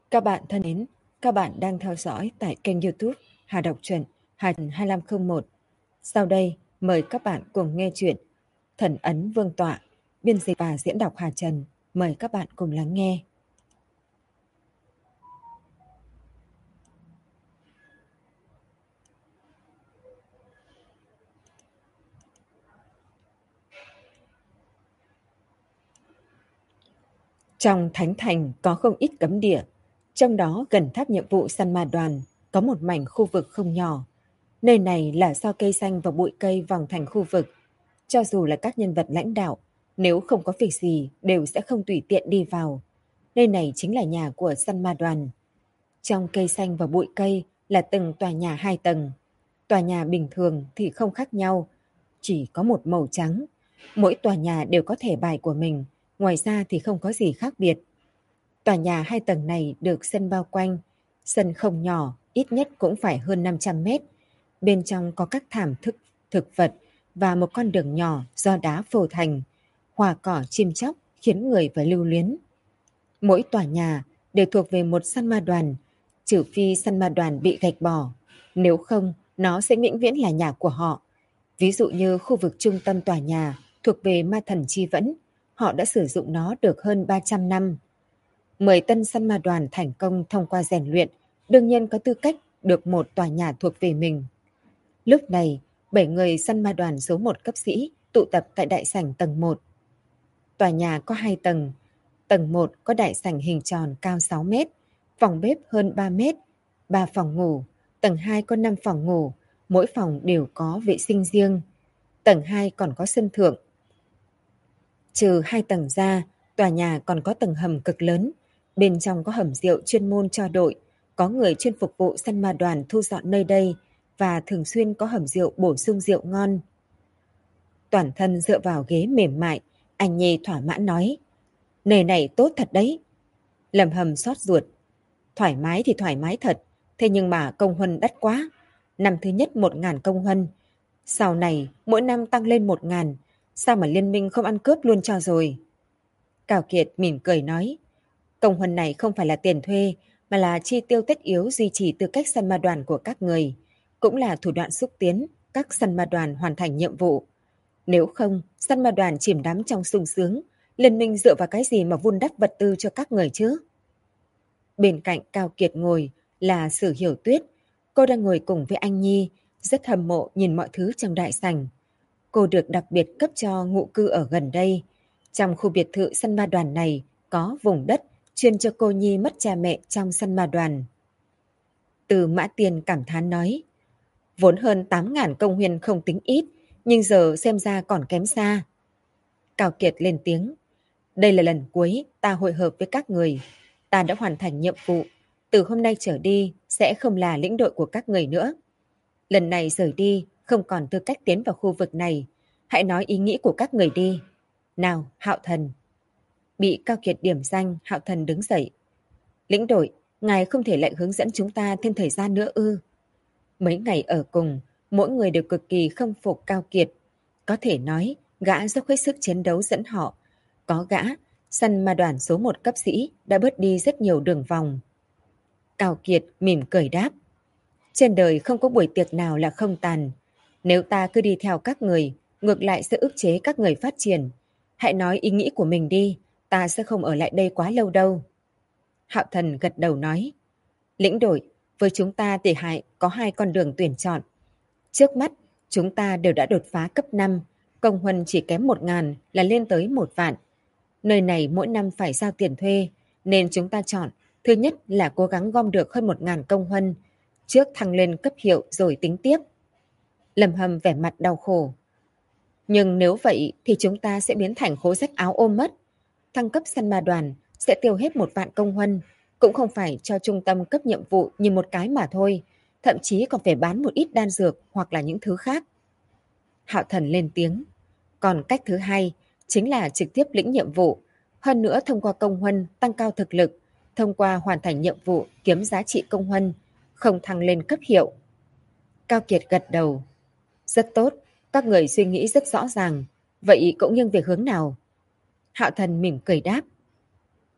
Các bạn thân mến, các bạn đang theo dõi tại kênh YouTube Hà Đọc truyện Hà 2501. Sau đây, mời các bạn cùng nghe chuyện Thần ấn Vương tọa, biên dịch và diễn đọc Hà Trần. Mời các bạn cùng lắng nghe. Trong Thánh Thành có không ít cấm địa, trong đó gần tháp nhiệm vụ săn ma đoàn có một mảnh khu vực không nhỏ. Nơi này là do cây xanh và bụi cây vòng thành khu vực. Cho dù là các nhân vật lãnh đạo, nếu không có việc gì đều sẽ không tùy tiện đi vào. Nơi này chính là nhà của săn ma đoàn. Trong cây xanh và bụi cây là từng tòa nhà 2 tầng. Tòa nhà bình thường thì không khác nhau, chỉ có một màu trắng. Mỗi tòa nhà đều có thẻ bài của mình, ngoài ra thì không có gì khác biệt. Tòa nhà 2 tầng này được sân bao quanh. Sân không nhỏ, ít nhất cũng phải hơn 500 mét. Bên trong có các thảm thực vật và một con đường nhỏ do đá phô thành. Hoa cỏ chim chóc khiến người phải lưu luyến. Mỗi tòa nhà đều thuộc về một săn ma đoàn, trừ phi săn ma đoàn bị gạch bỏ. Nếu không, nó sẽ vĩnh viễn là nhà của họ. Ví dụ như khu vực trung tâm tòa nhà thuộc về ma thần Chi Vẫn, họ đã sử dụng nó được hơn 300 năm. 10 tân săn ma đoàn thành công thông qua rèn luyện, đương nhiên có tư cách được một tòa nhà thuộc về mình. Lúc này, 7 người săn ma đoàn số 1 cấp sĩ tụ tập tại đại sảnh tầng 1. Tòa nhà có 2 tầng. Tầng 1 có đại sảnh hình tròn cao 6 mét, phòng bếp hơn 3 mét, 3 phòng ngủ. Tầng 2 có 5 phòng ngủ, mỗi phòng đều có vệ sinh riêng. Tầng 2 còn có sân thượng. Trừ 2 tầng ra, tòa nhà còn có tầng hầm cực lớn. Bên trong có hầm rượu chuyên môn cho đội, có người chuyên phục vụ săn ma đoàn thu dọn nơi đây và thường xuyên có hầm rượu bổ sung rượu ngon. Toàn thân dựa vào ghế mềm mại, anh Nhi thỏa mãn nói: "Nơi này tốt thật đấy." Lâm Hầm xót ruột: "Thoải mái thì thoải mái thật, thế nhưng mà công huân đắt quá. Năm thứ nhất 1.000 công huân, sau này mỗi năm tăng lên 1.000, sao mà liên minh không ăn cướp luôn cho rồi?" Cao Kiệt mỉm cười nói: "Công huân này không phải là tiền thuê, mà là chi tiêu tất yếu duy trì tư cách săn ma đoàn của các người, cũng là thủ đoạn xúc tiến các săn ma đoàn hoàn thành nhiệm vụ. Nếu không, săn ma đoàn chìm đắm trong sung sướng, liên minh dựa vào cái gì mà vun đắp vật tư cho các người chứ?" Bên cạnh Cao Kiệt ngồi là Sử Hiểu Tuyết. Cô đang ngồi cùng với anh Nhi, rất hâm mộ nhìn mọi thứ trong đại sảnh. Cô được đặc biệt cấp cho ngụ cư ở gần đây. Trong khu biệt thự săn ma đoàn này có vùng đất chuyên cho cô Nhi mất cha mẹ trong săn ma đoàn. Từ Mã Tiền cảm thán nói: "Vốn hơn 8.000 công huyên không tính ít, nhưng giờ xem ra còn kém xa." Cao Kiệt lên tiếng: "Đây là lần cuối ta hội hợp với các người. Ta đã hoàn thành nhiệm vụ. Từ hôm nay trở đi sẽ không là lĩnh đội của các người nữa. Lần này rời đi không còn tư cách tiến vào khu vực này. Hãy nói ý nghĩ của các người đi. Nào, Hạo Thần." Bị Cao Kiệt điểm danh, Hạo Thần đứng dậy: "Lĩnh đội, ngài không thể lại hướng dẫn chúng ta thêm thời gian nữa ư?" Mấy ngày ở cùng, mỗi người đều cực kỳ khâm phục Cao Kiệt. Có thể nói, gã dốc hết sức chiến đấu dẫn họ. Có gã, săn ma đoàn số 1 cấp sĩ đã bớt đi rất nhiều đường vòng. Cao Kiệt mỉm cười đáp: "Trên đời không có buổi tiệc nào là không tàn. Nếu ta cứ đi theo các người, ngược lại sẽ ức chế các người phát triển. Hãy nói ý nghĩ của mình đi, ta sẽ không ở lại đây quá lâu đâu." Hạo Thần gật đầu nói: "Lĩnh đội, với chúng ta thì có 2 con đường tuyển chọn. Trước mắt, chúng ta đều đã đột phá cấp 5, công huân chỉ kém 1.000 là lên tới 1 vạn. Nơi này mỗi năm phải giao tiền thuê, nên chúng ta chọn, thứ nhất là cố gắng gom được hơn 1.000 công huân, trước thăng lên cấp hiệu rồi tính tiếp." Lâm Hâm vẻ mặt đau khổ: "Nhưng nếu vậy thì chúng ta sẽ biến thành khố rách áo ôm mất. Thăng cấp săn ma đoàn sẽ tiêu hết 1 vạn công huân, cũng không phải cho trung tâm cấp nhiệm vụ như một cái mà thôi, thậm chí còn phải bán một ít đan dược hoặc là những thứ khác." Hạo Thần lên tiếng: "Còn cách thứ hai chính là trực tiếp lĩnh nhiệm vụ, hơn nữa thông qua công huân tăng cao thực lực, thông qua hoàn thành nhiệm vụ kiếm giá trị công huân, không thăng lên cấp hiệu." Cao Kiệt gật đầu: "Rất tốt, các người suy nghĩ rất rõ ràng, vậy cũng nghiêng về hướng nào?" Hạo Thần mỉm cười đáp: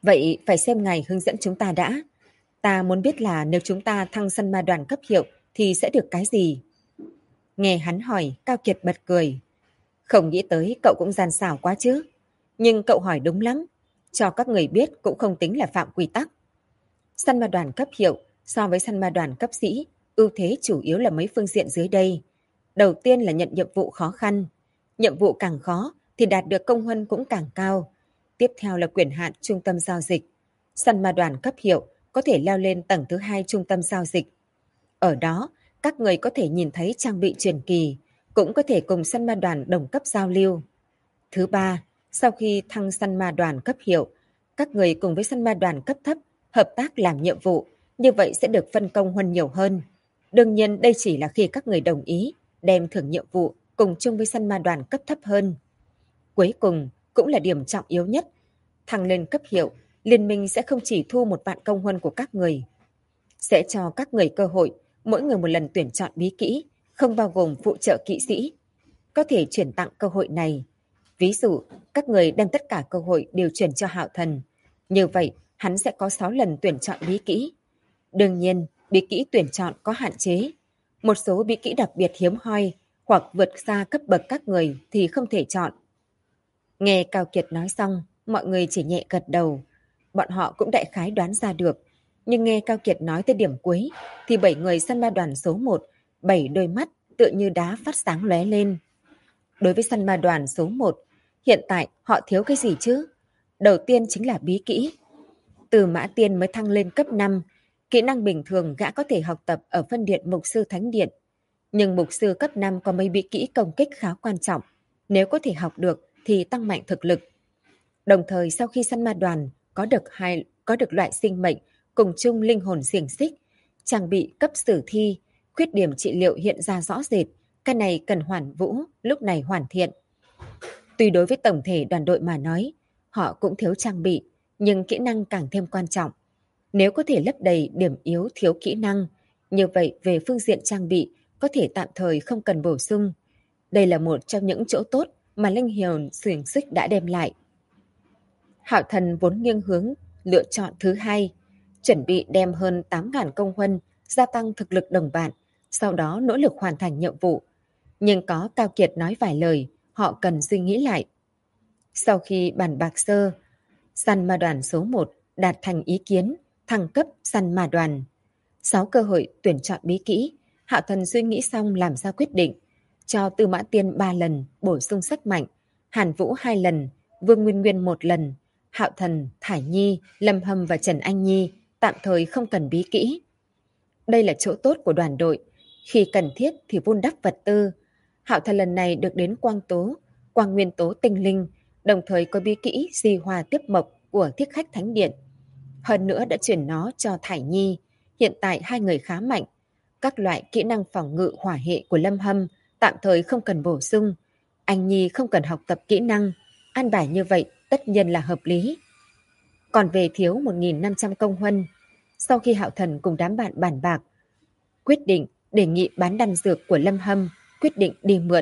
Vậy phải xem ngài hướng dẫn chúng ta đã. Ta muốn biết là nếu chúng ta thăng săn ma đoàn cấp hiệu thì sẽ được cái gì? Nghe hắn hỏi, Cao Kiệt bật cười. Không nghĩ tới cậu cũng gian xảo quá chứ. Nhưng cậu hỏi đúng lắm. Cho các người biết cũng không tính là phạm quy tắc. Săn ma đoàn cấp hiệu so với săn ma đoàn cấp sĩ, ưu thế chủ yếu là mấy phương diện dưới đây. Đầu tiên là nhận nhiệm vụ khó khăn. Nhiệm vụ càng khó thì đạt được công huân cũng càng cao. Tiếp theo là quyền hạn trung tâm giao dịch. Săn ma đoàn cấp hiệu có thể leo lên tầng thứ 2 trung tâm giao dịch. Ở đó, các người có thể nhìn thấy trang bị truyền kỳ, cũng có thể cùng săn ma đoàn đồng cấp giao lưu. Thứ ba, sau khi thăng săn ma đoàn cấp hiệu, các người cùng với săn ma đoàn cấp thấp hợp tác làm nhiệm vụ, như vậy sẽ được phân công huân nhiều hơn. Đương nhiên đây chỉ là khi các người đồng ý đem thưởng nhiệm vụ cùng chung với săn ma đoàn cấp thấp hơn. Cuối cùng, cũng là điểm trọng yếu nhất, thăng lên cấp hiệu, liên minh sẽ không chỉ thu một vạn công huân của các người, sẽ cho các người cơ hội mỗi người một lần tuyển chọn bí kỹ, không bao gồm phụ trợ kỵ sĩ. Có thể chuyển tặng cơ hội này. Ví dụ, các người đem tất cả cơ hội đều chuyển cho Hạo Thần. Như vậy, hắn sẽ có 6 lần tuyển chọn bí kỹ. Đương nhiên, bí kỹ tuyển chọn có hạn chế. Một số bí kỹ đặc biệt hiếm hoi hoặc vượt xa cấp bậc các người thì không thể chọn. Nghe Cao Kiệt nói xong, mọi người chỉ nhẹ gật đầu. Bọn họ cũng đại khái đoán ra được. Nhưng nghe Cao Kiệt nói tới điểm cuối, thì 7 người săn ma đoàn số 1, 7 đôi mắt tựa như đá phát sáng lóe lên. Đối với săn ma đoàn số 1, hiện tại họ thiếu cái gì chứ? Đầu tiên chính là bí kỹ. Từ Mã Tiên mới thăng lên cấp 5, kỹ năng bình thường gã có thể học tập ở phân điện mục sư thánh điện. Nhưng mục sư cấp 5 có mấy bí kỹ công kích khá quan trọng. Nếu có thể học được thì tăng mạnh thực lực. Đồng thời sau khi săn ma đoàn có được loại sinh mệnh cùng chung linh hồn xiềng xích, trang bị cấp sử thi, khuyết điểm trị liệu hiện ra rõ rệt, cái này cần hoàn vũ, lúc này hoàn thiện. Tuy đối với tổng thể đoàn đội mà nói, họ cũng thiếu trang bị, nhưng kỹ năng càng thêm quan trọng. Nếu có thể lấp đầy điểm yếu thiếu kỹ năng, như vậy về phương diện trang bị có thể tạm thời không cần bổ sung. Đây là một trong những chỗ tốt mà linh hồn xiềng xích đã đem lại. Hạo Thần vốn nghiêng hướng lựa chọn thứ hai, chuẩn bị đem hơn 8.000 công huân gia tăng thực lực đồng bạn, sau đó nỗ lực hoàn thành nhiệm vụ. Nhưng có Cao Kiệt nói vài lời, họ cần suy nghĩ lại. Sau khi bàn bạc sơ, săn ma đoàn số 1 đạt thành ý kiến, thăng cấp săn ma đoàn. 6 cơ hội tuyển chọn bí kỹ, Hạo Thần suy nghĩ xong làm ra quyết định, cho Tư Mã Tiên 3 lần bổ sung sức mạnh, Hàn Vũ 2 lần, Vương Nguyên Nguyên 1 lần, Hạo Thần, Thải Nhi, Lâm Hâm và Trần Anh Nhi tạm thời không cần bí kỹ. Đây là chỗ tốt của đoàn đội, khi cần thiết thì vun đắp vật tư. Hạo Thần lần này được đến Quang Nguyên Tố Tinh Linh, đồng thời có bí kỹ Di Hòa Tiếp Mộc của Thiết Khách Thánh Điện. Hơn nữa đã chuyển nó cho Thải Nhi, hiện tại hai người khá mạnh. Các loại kỹ năng phòng ngự hỏa hệ của Lâm Hâm tạm thời không cần bổ sung. Anh Nhi không cần học tập kỹ năng, an bài như vậy tất nhiên là hợp lý. Còn về thiếu 1.500 công huân, sau khi Hạo Thần cùng đám bạn bàn bạc, quyết định đề nghị bán đan dược của Lâm Hâm, quyết định đi mượn.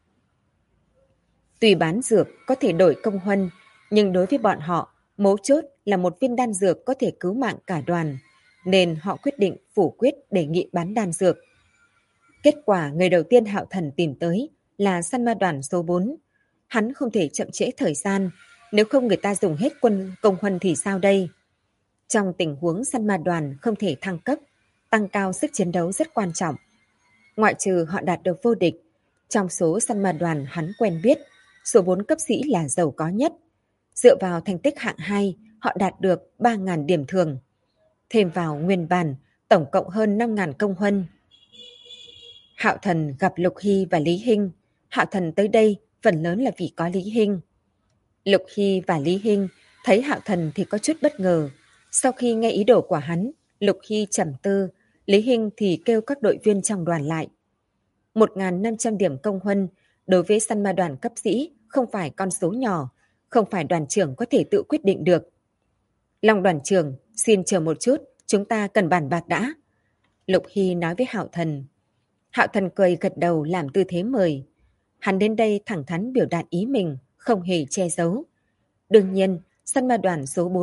Tuy bán dược có thể đổi công huân, nhưng đối với bọn họ, mấu chốt là một viên đan dược có thể cứu mạng cả đoàn, nên họ quyết định phủ quyết đề nghị bán đan dược. Kết quả người đầu tiên Hạo Thần tìm tới là săn ma đoàn số 4. Hắn không thể chậm trễ thời gian, nếu không người ta dùng hết quân công huân thì sao đây? Trong tình huống săn ma đoàn không thể thăng cấp, tăng cao sức chiến đấu rất quan trọng. Ngoại trừ họ đạt được vô địch, trong số săn ma đoàn hắn quen biết, số 4 cấp sĩ là giàu có nhất. Dựa vào thành tích hạng 2, họ đạt được 3.000 điểm thường. Thêm vào nguyên bản, tổng cộng hơn 5.000 công huân. Hạo Thần gặp Lục Hy và Lý Hinh. Hạo Thần tới đây phần lớn là vì có Lý Hinh. Lục Hy và Lý Hinh thấy Hạo Thần thì có chút bất ngờ. Sau khi nghe ý đồ của hắn, Lục Hy trầm tư, Lý Hinh thì kêu các đội viên trong đoàn lại. 1.500 điểm công huân đối với săn ma đoàn cấp sĩ không phải con số nhỏ, không phải đoàn trưởng có thể tự quyết định được. Long đoàn trưởng, xin chờ một chút, chúng ta cần bàn bạc đã. Lục Hy nói với Hạo Thần. Hạo Thần cười gật đầu làm tư thế mời. Hắn đến đây thẳng thắn biểu đạt ý mình, không hề che giấu. Đương nhiên, săn ma đoàn số 4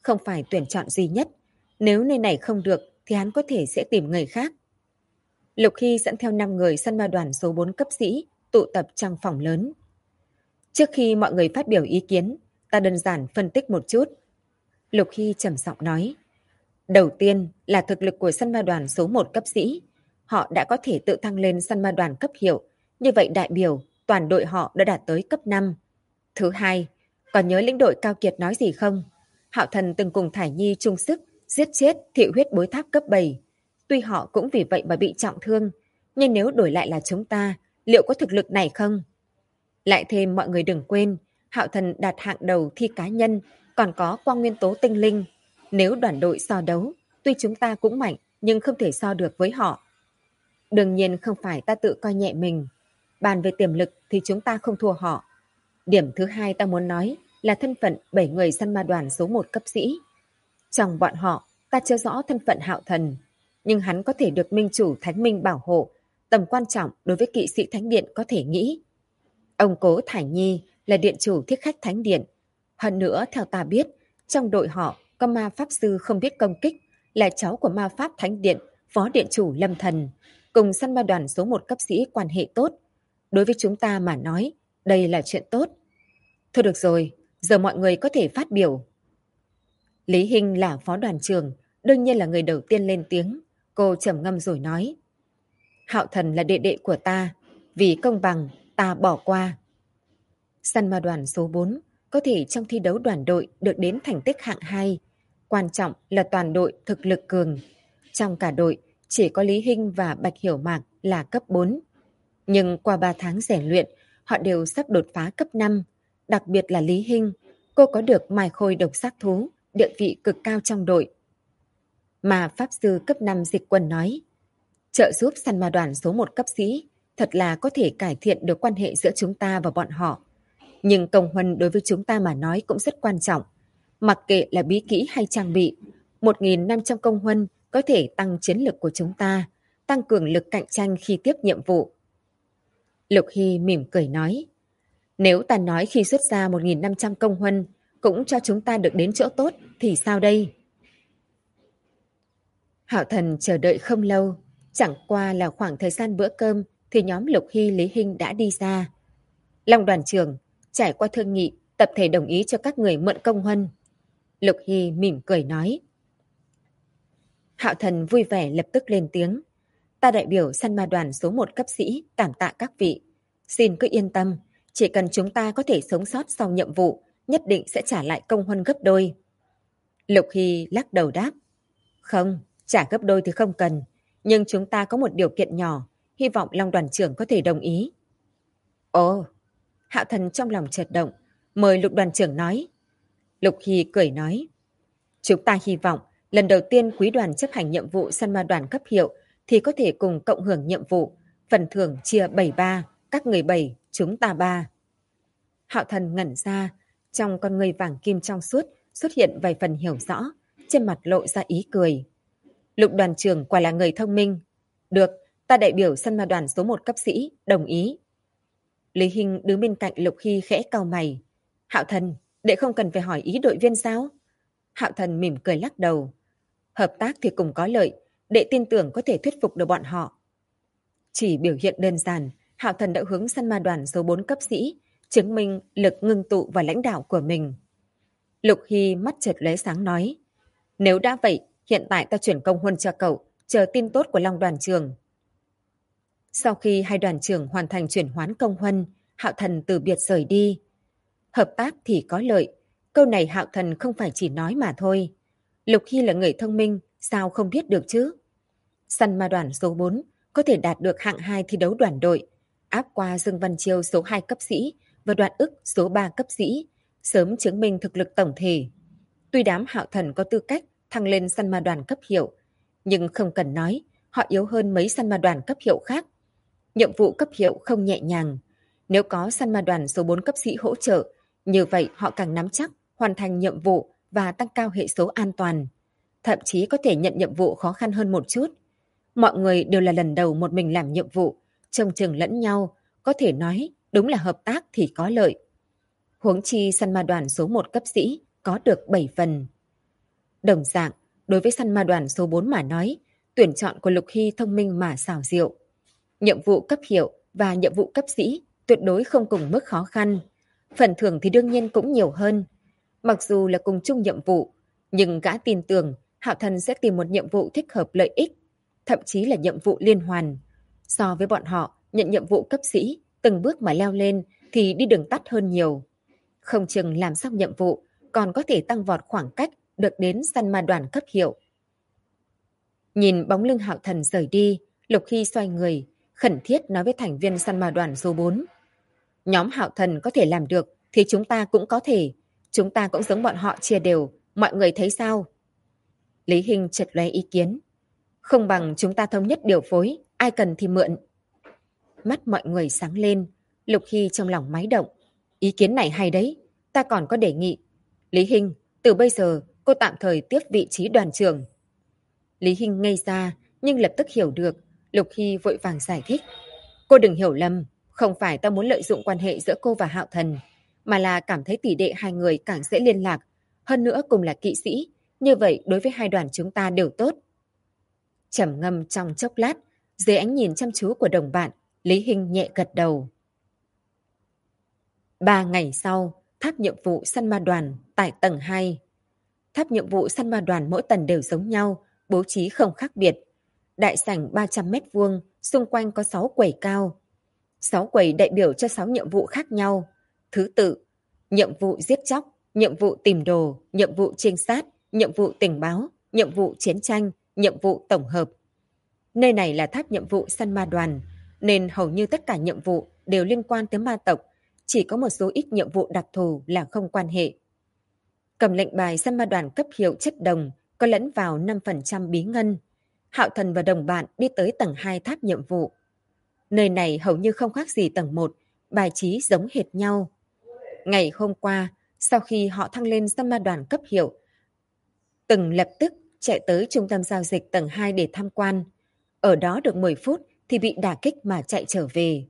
không phải tuyển chọn duy nhất. Nếu nơi này không được thì hắn có thể sẽ tìm người khác. Lục Hy dẫn theo 5 người săn ma đoàn số 4 cấp sĩ tụ tập trong phòng lớn. Trước khi mọi người phát biểu ý kiến, ta đơn giản phân tích một chút. Lục Hy trầm giọng nói. Đầu tiên là thực lực của săn ma đoàn số 1 cấp sĩ. Họ đã có thể tự thăng lên săn ma đoàn cấp hiệu. Như vậy đại biểu toàn đội họ đã đạt tới cấp 5. Thứ hai, còn nhớ lĩnh đội Cao Kiệt nói gì không? Hạo Thần từng cùng Thải Nhi chung sức giết chết Thị huyết bối tháp cấp 7. Tuy họ cũng vì vậy mà bị trọng thương, nhưng nếu đổi lại là chúng ta, liệu có thực lực này không? Lại thêm mọi người đừng quên, Hạo Thần đạt hạng đầu thi cá nhân, còn có quang nguyên tố tinh linh. Nếu đoàn đội so đấu, tuy chúng ta cũng mạnh, nhưng không thể so được với họ. Đương nhiên không phải ta tự coi nhẹ mình. Bàn về tiềm lực thì chúng ta không thua họ. Điểm thứ hai ta muốn nói là thân phận 7 người săn ma đoàn số 1 cấp sĩ. Trong bọn họ, ta chưa rõ thân phận Hạo Thần, nhưng hắn có thể được Minh Chủ Thánh Minh bảo hộ, tầm quan trọng đối với kỵ sĩ Thánh Điện có thể nghĩ. Ông Cố Thải Nhi là điện chủ thiết khách Thánh Điện. Hơn nữa, theo ta biết, trong đội họ có ma pháp sư không biết công kích, là cháu của ma pháp Thánh Điện, phó điện chủ Lâm Thần, cùng săn ma đoàn số 1 cấp sĩ quan hệ tốt. Đối với chúng ta mà nói, đây là chuyện tốt. Thôi được rồi, giờ mọi người có thể phát biểu. Lý Hinh là phó đoàn trưởng, đương nhiên là người đầu tiên lên tiếng. Cô trầm ngâm rồi nói. Hạo Thần là đệ đệ của ta, vì công bằng, ta bỏ qua. Săn ma đoàn số 4 có thể trong thi đấu đoàn đội được đến thành tích hạng 2. Quan trọng là toàn đội thực lực cường. Trong cả đội, chỉ có Lý Hinh và Bạch Hiểu Mạc là cấp 4. Nhưng qua 3 tháng rèn luyện, họ đều sắp đột phá cấp 5. Đặc biệt là Lý Hinh, cô có được mài khôi độc sát thú, địa vị cực cao trong đội. Mà Pháp Sư cấp 5 Dịch Quân nói, trợ giúp săn ma đoàn số 1 cấp sĩ thật là có thể cải thiện được quan hệ giữa chúng ta và bọn họ. Nhưng công huân đối với chúng ta mà nói cũng rất quan trọng. Mặc kệ là bí kỹ hay trang bị, 1.500 công huân có thể tăng chiến lực của chúng ta, tăng cường lực cạnh tranh khi tiếp nhiệm vụ. Lục Hy mỉm cười nói, nếu ta nói khi xuất ra 1.500 công huân cũng cho chúng ta được đến chỗ tốt thì sao đây? Hạo Thần chờ đợi không lâu, chẳng qua là khoảng thời gian bữa cơm thì nhóm Lục Hy Lý Hinh đã đi ra. Long đoàn trưởng, trải qua thương nghị, tập thể đồng ý cho các người mượn công huân. Lục Hy mỉm cười nói. Hạo Thần vui vẻ lập tức lên tiếng. Ta đại biểu săn ma đoàn số 1 cấp sĩ cảm tạ các vị. Xin cứ yên tâm, chỉ cần chúng ta có thể sống sót sau nhiệm vụ, nhất định sẽ trả lại công huân gấp đôi. Lục Hy lắc đầu đáp. Không, trả gấp đôi thì không cần, nhưng chúng ta có một điều kiện nhỏ, hy vọng Long đoàn trưởng có thể đồng ý. Ồ, Hạo Thần trong lòng chợt động, mời Lục đoàn trưởng nói. Lục Hy cười nói. Chúng ta hy vọng lần đầu tiên quý đoàn chấp hành nhiệm vụ săn ma đoàn cấp hiệu thì có thể cùng cộng hưởng nhiệm vụ, phần thưởng chia 7-3, các người 7, chúng ta 3. Hạo Thần ngẩn ra, trong con người vàng kim trong suốt xuất hiện vài phần hiểu rõ, trên mặt lộ ra ý cười. Lục đoàn trưởng quả là người thông minh. Được, ta đại biểu săn ma đoàn số 1 cấp sĩ, đồng ý. Lý Hinh đứng bên cạnh Lục Hy khẽ cau mày. Hạo Thần, đệ không cần phải hỏi ý đội viên sao? Hạo Thần mỉm cười lắc đầu. Hợp tác thì cùng có lợi, đệ tin tưởng có thể thuyết phục được bọn họ. Chỉ biểu hiện đơn giản, Hạo Thần đã hướng săn ma đoàn số 4 cấp sĩ, chứng minh lực ngưng tụ và lãnh đạo của mình. Lục Hy mắt chợt lóe sáng nói. Nếu đã vậy, hiện tại ta chuyển công huân cho cậu, chờ tin tốt của Long đoàn trưởng. Sau khi hai đoàn trưởng hoàn thành chuyển hoán công huân, Hạo Thần từ biệt rời đi. Hợp tác thì có lợi, câu này Hạo Thần không phải chỉ nói mà thôi. Lục Hy là người thông minh, sao không biết được chứ? Săn ma đoàn số 4 có thể đạt được hạng 2 thi đấu đoàn đội, áp qua Dương Văn Chiêu số 2 cấp sĩ và Đoạn Ức số 3 cấp sĩ, sớm chứng minh thực lực tổng thể. Tuy đám Hạo Thần có tư cách thăng lên săn ma đoàn cấp hiệu, nhưng không cần nói, họ yếu hơn mấy săn ma đoàn cấp hiệu khác. Nhiệm vụ cấp hiệu không nhẹ nhàng. Nếu có săn ma đoàn số 4 cấp sĩ hỗ trợ, như vậy họ càng nắm chắc hoàn thành nhiệm vụ và tăng cao hệ số an toàn. Thậm chí có thể nhận nhiệm vụ khó khăn hơn một chút. Mọi người đều là lần đầu một mình làm nhiệm vụ, trông chừng lẫn nhau, có thể nói đúng là hợp tác thì có lợi. Huống chi săn ma đoàn số 1 cấp sĩ có được 7 phần. Đồng dạng, đối với săn ma đoàn số 4 mà nói, tuyển chọn của Lục Hy thông minh mà xảo diệu. Nhiệm vụ cấp hiệu và nhiệm vụ cấp sĩ tuyệt đối không cùng mức khó khăn. Phần thưởng thì đương nhiên cũng nhiều hơn. Mặc dù là cùng chung nhiệm vụ, nhưng gã tin tưởng Hạo Thần sẽ tìm một nhiệm vụ thích hợp lợi ích, thậm chí là nhiệm vụ liên hoàn. So với bọn họ, nhận nhiệm vụ cấp sĩ, từng bước mà leo lên thì đi đường tắt hơn nhiều. Không chừng làm xong nhiệm vụ, còn có thể tăng vọt khoảng cách được đến săn ma đoàn cấp hiệu. Nhìn bóng lưng Hạo Thần rời đi, Lục Hy xoay người, khẩn thiết nói với thành viên săn ma đoàn số 4. Nhóm Hạo Thần có thể làm được, thì chúng ta cũng có thể. Chúng ta cũng giống bọn họ chia đều, mọi người thấy sao? Lý Hinh chợt lóe ý kiến. Không bằng chúng ta thống nhất điều phối, ai cần thì mượn. Mắt mọi người sáng lên, Lục Hy trong lòng máy động. Ý kiến này hay đấy, ta còn có đề nghị. Lý Hinh, từ bây giờ cô tạm thời tiếp vị trí đoàn trưởng. Lý Hinh ngây ra, nhưng lập tức hiểu được. Lục Hy vội vàng giải thích. Cô đừng hiểu lầm, không phải ta muốn lợi dụng quan hệ giữa cô và Hạo Thần, mà là cảm thấy tỷ đệ hai người càng dễ liên lạc. Hơn nữa cùng là kỵ sĩ, như vậy đối với hai đoàn chúng ta đều tốt. Trầm ngâm trong chốc lát, dưới ánh nhìn chăm chú của đồng bạn, Lý Hinh nhẹ gật đầu. 3 ngày sau, tháp nhiệm vụ săn ma đoàn tại tầng 2. Tháp nhiệm vụ săn ma đoàn mỗi tầng đều giống nhau, bố trí không khác biệt. Đại sảnh 300 mét vuông, xung quanh có 6 quầy cao. 6 quầy đại biểu cho 6 nhiệm vụ khác nhau. Thứ tự, nhiệm vụ giết chóc, nhiệm vụ tìm đồ, nhiệm vụ trinh sát, nhiệm vụ tình báo, nhiệm vụ chiến tranh, nhiệm vụ tổng hợp. Nơi này là tháp nhiệm vụ săn ma đoàn, nên hầu như tất cả nhiệm vụ đều liên quan tới ma tộc, chỉ có một số ít nhiệm vụ đặc thù là không quan hệ. Cầm lệnh bài săn ma đoàn cấp hiệu chất đồng, có lẫn vào 5% bí ngân. Hạo Thần và đồng bạn đi tới tầng 2 tháp nhiệm vụ. Nơi này hầu như không khác gì tầng 1, bài trí giống hệt nhau. Ngày hôm qua, sau khi họ thăng lên săn ma đoàn cấp hiệu, từng lập tức chạy tới trung tâm giao dịch tầng 2 để tham quan. Ở đó được 10 phút thì bị đả kích mà chạy trở về.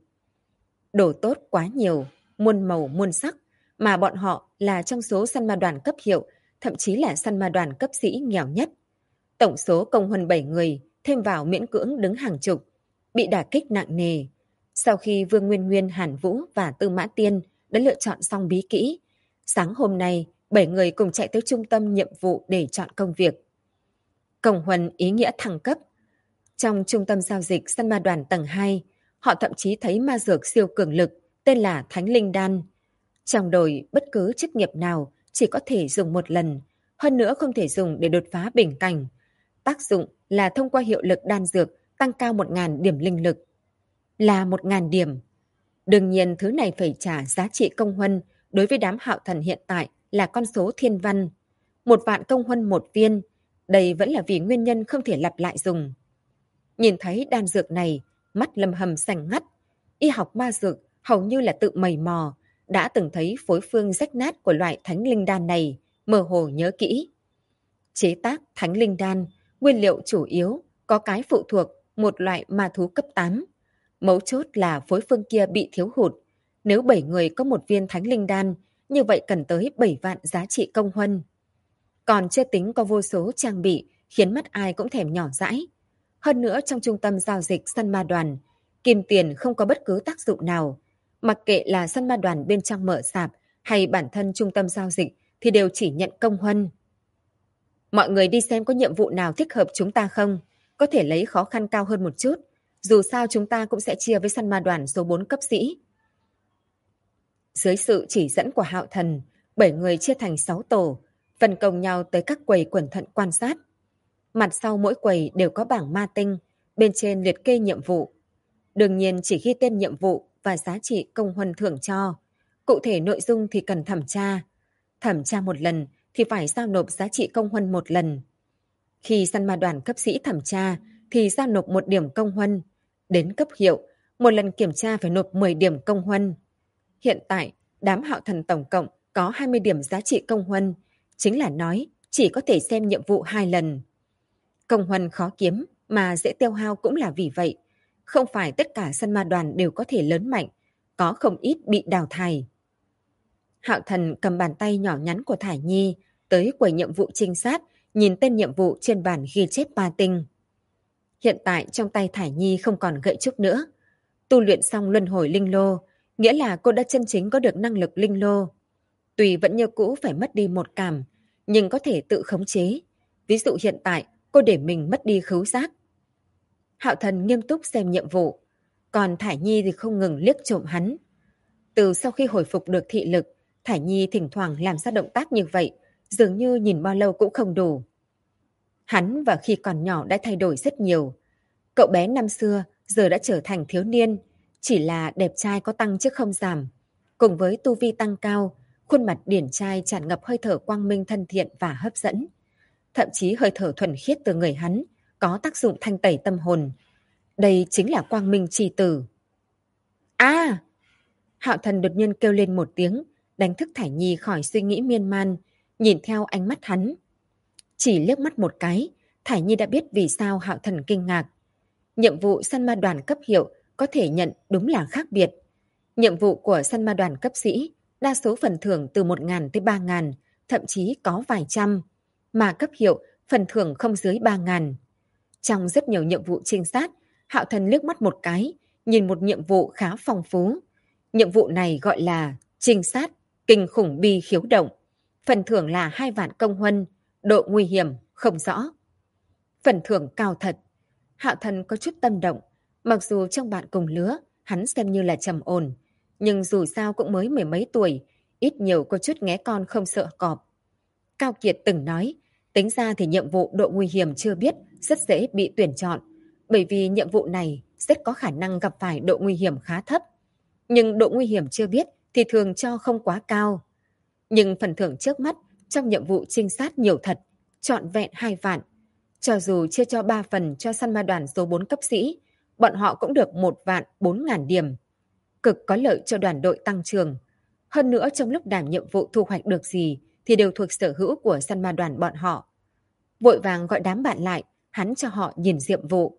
Đồ tốt quá nhiều, muôn màu muôn sắc, mà bọn họ là trong số săn ma đoàn cấp hiệu, thậm chí là săn ma đoàn cấp sĩ nghèo nhất. Tổng số công huân 7 người, thêm vào miễn cưỡng đứng hàng chục, bị đả kích nặng nề. Sau khi Vương Nguyên Nguyên, Hàn Vũ và Tư Mã Tiên đã lựa chọn xong bí kỹ, sáng hôm nay 7 người cùng chạy tới trung tâm nhiệm vụ để chọn công việc. Công huân ý nghĩa thăng cấp. Trong trung tâm giao dịch săn ma đoàn tầng 2, họ thậm chí thấy ma dược siêu cường lực tên là Thánh Linh Đan. Trong đời bất cứ chức nghiệp nào chỉ có thể dùng một lần, hơn nữa không thể dùng để đột phá bình cảnh. Tác dụng là thông qua hiệu lực đan dược tăng cao 1.000 điểm linh lực. Là 1.000 điểm. Đương nhiên thứ này phải trả giá trị công huân đối với đám Hạo Thần hiện tại là con số thiên văn. 1 vạn công huân 1 viên. Đây vẫn là vì nguyên nhân không thể lặp lại dùng. Nhìn thấy đan dược này, mắt Lâm Hầm xanh ngắt. Y học ma dược hầu như là tự mày mò, đã từng thấy phối phương rách nát của loại thánh linh đan này, mơ hồ nhớ kỹ. Chế tác thánh linh đan, nguyên liệu chủ yếu có cái phụ thuộc một loại ma thú cấp 8. Mấu chốt là phối phương kia bị thiếu hụt. Nếu 7 người có một viên thánh linh đan, như vậy cần tới 7 vạn giá trị công huân. Còn chưa tính có vô số trang bị khiến mắt ai cũng thèm nhỏ dãi. Hơn nữa trong trung tâm giao dịch săn ma đoàn, kim tiền không có bất cứ tác dụng nào. Mặc kệ là săn ma đoàn bên trong mở sạp hay bản thân trung tâm giao dịch thì đều chỉ nhận công huân. Mọi người đi xem có nhiệm vụ nào thích hợp chúng ta không? Có thể lấy khó khăn cao hơn một chút. Dù sao chúng ta cũng sẽ chia với săn ma đoàn số 4 cấp sĩ. Dưới sự chỉ dẫn của Hạo Thần, 7 người chia thành 6 tổ, phân công nhau tới các quầy cẩn thận quan sát. Mặt sau mỗi quầy đều có bảng ma tinh, bên trên liệt kê nhiệm vụ. Đương nhiên chỉ ghi tên nhiệm vụ và giá trị công huân thưởng cho. Cụ thể nội dung thì cần thẩm tra. Thẩm tra một lần thì phải giao nộp giá trị công huân một lần. Khi săn ma đoàn cấp sĩ thẩm tra thì giao nộp 1 điểm công huân. Đến cấp hiệu, một lần kiểm tra phải nộp 10 điểm công huân. Hiện tại, đám Hạo Thần tổng cộng có 20 điểm giá trị công huân, chính là nói chỉ có thể xem nhiệm vụ 2 lần. Công huân khó kiếm mà dễ tiêu hao cũng là vì vậy. Không phải tất cả săn ma đoàn đều có thể lớn mạnh, có không ít bị đào thải. Hạo Thần cầm bàn tay nhỏ nhắn của Thải Nhi tới quầy nhiệm vụ trinh sát, nhìn tên nhiệm vụ trên bản ghi chép ma tinh. Hiện tại trong tay Thải Nhi không còn gậy trúc nữa. Tu luyện xong luân hồi linh lô, nghĩa là cô đã chân chính có được năng lực linh lô. Tuy vẫn như cũ phải mất đi một cảm, nhưng có thể tự khống chế. Ví dụ hiện tại, cô để mình mất đi khứu giác. Hạo Thần nghiêm túc xem nhiệm vụ, còn Thải Nhi thì không ngừng liếc trộm hắn. Từ sau khi hồi phục được thị lực, Thải Nhi thỉnh thoảng làm ra động tác như vậy, dường như nhìn bao lâu cũng không đủ. Hắn và khi còn nhỏ đã thay đổi rất nhiều. Cậu bé năm xưa giờ đã trở thành thiếu niên, chỉ là đẹp trai có tăng chứ không giảm. Cùng với tu vi tăng cao, khuôn mặt điển trai tràn ngập hơi thở quang minh thân thiện và hấp dẫn. Thậm chí hơi thở thuần khiết từ người hắn có tác dụng thanh tẩy tâm hồn. Đây chính là quang minh chi tử. À! Hạo Thần đột nhiên kêu lên một tiếng, đánh thức Thải Nhi khỏi suy nghĩ miên man, nhìn theo ánh mắt hắn. Chỉ liếc mắt một cái, Thải Nhi đã biết vì sao Hạo Thần kinh ngạc. Nhiệm vụ săn ma đoàn cấp hiệu có thể nhận đúng là khác biệt. Nhiệm vụ của săn ma đoàn cấp sĩ, đa số phần thưởng từ 1.000 tới 3.000, thậm chí có vài trăm. Mà cấp hiệu, phần thưởng không dưới 3.000. Trong rất nhiều nhiệm vụ trinh sát, Hạo Thần liếc mắt một cái, nhìn một nhiệm vụ khá phong phú. Nhiệm vụ này gọi là trinh sát, kinh khủng bi khiếu động. Phần thưởng là 2 vạn công huân, độ nguy hiểm, không rõ. Phần thưởng cao thật. Hạo Thần có chút tâm động. Mặc dù trong bạn cùng lứa, hắn xem như là trầm ổn. Nhưng dù sao cũng mới mười mấy tuổi, ít nhiều có chút nghé con không sợ cọp. Cao Kiệt từng nói, tính ra thì nhiệm vụ độ nguy hiểm chưa biết rất dễ bị tuyển chọn. Bởi vì nhiệm vụ này rất có khả năng gặp phải độ nguy hiểm khá thấp. Nhưng độ nguy hiểm chưa biết thì thường cho không quá cao. Nhưng phần thưởng trước mắt trong nhiệm vụ trinh sát nhiều thật, trọn vẹn 2 vạn. Cho dù chia cho 3 phần cho săn ma đoàn số 4 cấp sĩ, bọn họ cũng được 1.400.000 điểm. Cực có lợi cho đoàn đội tăng trưởng. Hơn nữa trong lúc đảm nhiệm vụ thu hoạch được gì thì đều thuộc sở hữu của săn ma đoàn bọn họ. Vội vàng gọi đám bạn lại, hắn cho họ nhìn nhiệm vụ.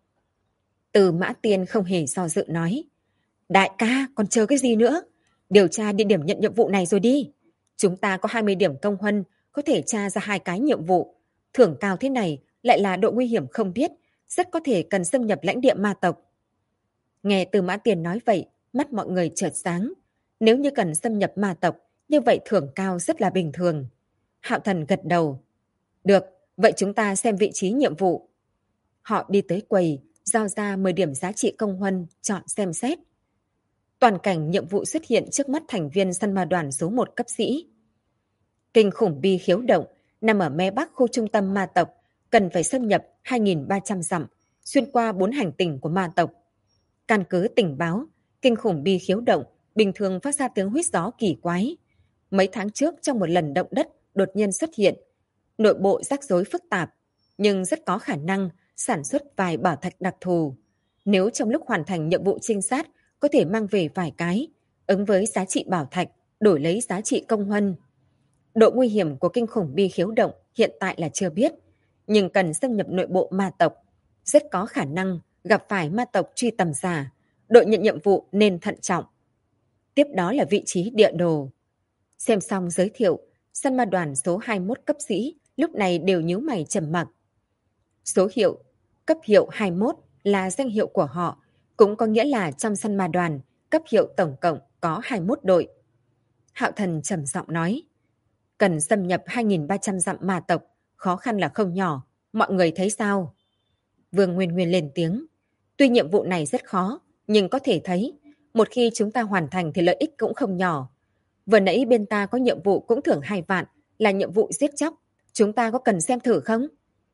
Từ Mã Tiên không hề do dự nói. Đại ca, còn chờ cái gì nữa? Điều tra địa điểm nhận nhiệm vụ này rồi đi. Chúng ta có 20 điểm công huân, có thể tra ra 2 cái nhiệm vụ. Thưởng cao thế này lại là độ nguy hiểm không biết, rất có thể cần xâm nhập lãnh địa ma tộc. Nghe Từ Mã Tiền nói vậy, mắt mọi người chợt sáng. Nếu như cần xâm nhập ma tộc, như vậy thưởng cao rất là bình thường. Hạo Thần gật đầu. Được, vậy chúng ta xem vị trí nhiệm vụ. Họ đi tới quầy, giao ra 10 điểm giá trị công huân, chọn xem xét. Toàn cảnh nhiệm vụ xuất hiện trước mắt thành viên săn ma đoàn số 1 cấp sĩ. Kinh khủng bi khiếu động, nằm ở mé bắc khu trung tâm ma tộc, cần phải xâm nhập 2.300 dặm, xuyên qua 4 hành tinh của ma tộc. Căn cứ tình báo, kinh khủng bi khiếu động bình thường phát ra tiếng huýt gió kỳ quái. Mấy tháng trước trong một lần động đất đột nhiên xuất hiện, nội bộ rắc rối phức tạp, nhưng rất có khả năng sản xuất vài bảo thạch đặc thù. Nếu trong lúc hoàn thành nhiệm vụ trinh sát có thể mang về vài cái, ứng với giá trị bảo thạch, đổi lấy giá trị công huân. Độ nguy hiểm của kinh khủng bi khiếu động hiện tại là chưa biết, nhưng cần xâm nhập nội bộ ma tộc. Rất có khả năng gặp phải ma tộc truy tầm giả, đội nhận nhiệm vụ nên thận trọng. Tiếp đó là vị trí địa đồ. Xem xong giới thiệu, săn ma đoàn số 21 cấp sĩ lúc này đều nhíu mày trầm mặc. Số hiệu, cấp hiệu 21 là danh hiệu của họ, cũng có nghĩa là trong săn ma đoàn, cấp hiệu tổng cộng có 21 đội. Hạo Thần trầm giọng nói, cần xâm nhập 2.300 dặm ma tộc, khó khăn là không nhỏ, mọi người thấy sao? Vương Nguyên Nguyên lên tiếng, tuy nhiệm vụ này rất khó, nhưng có thể thấy, một khi chúng ta hoàn thành thì lợi ích cũng không nhỏ. Vừa nãy bên ta có nhiệm vụ cũng thưởng 2 vạn, là nhiệm vụ giết chóc, chúng ta có cần xem thử không?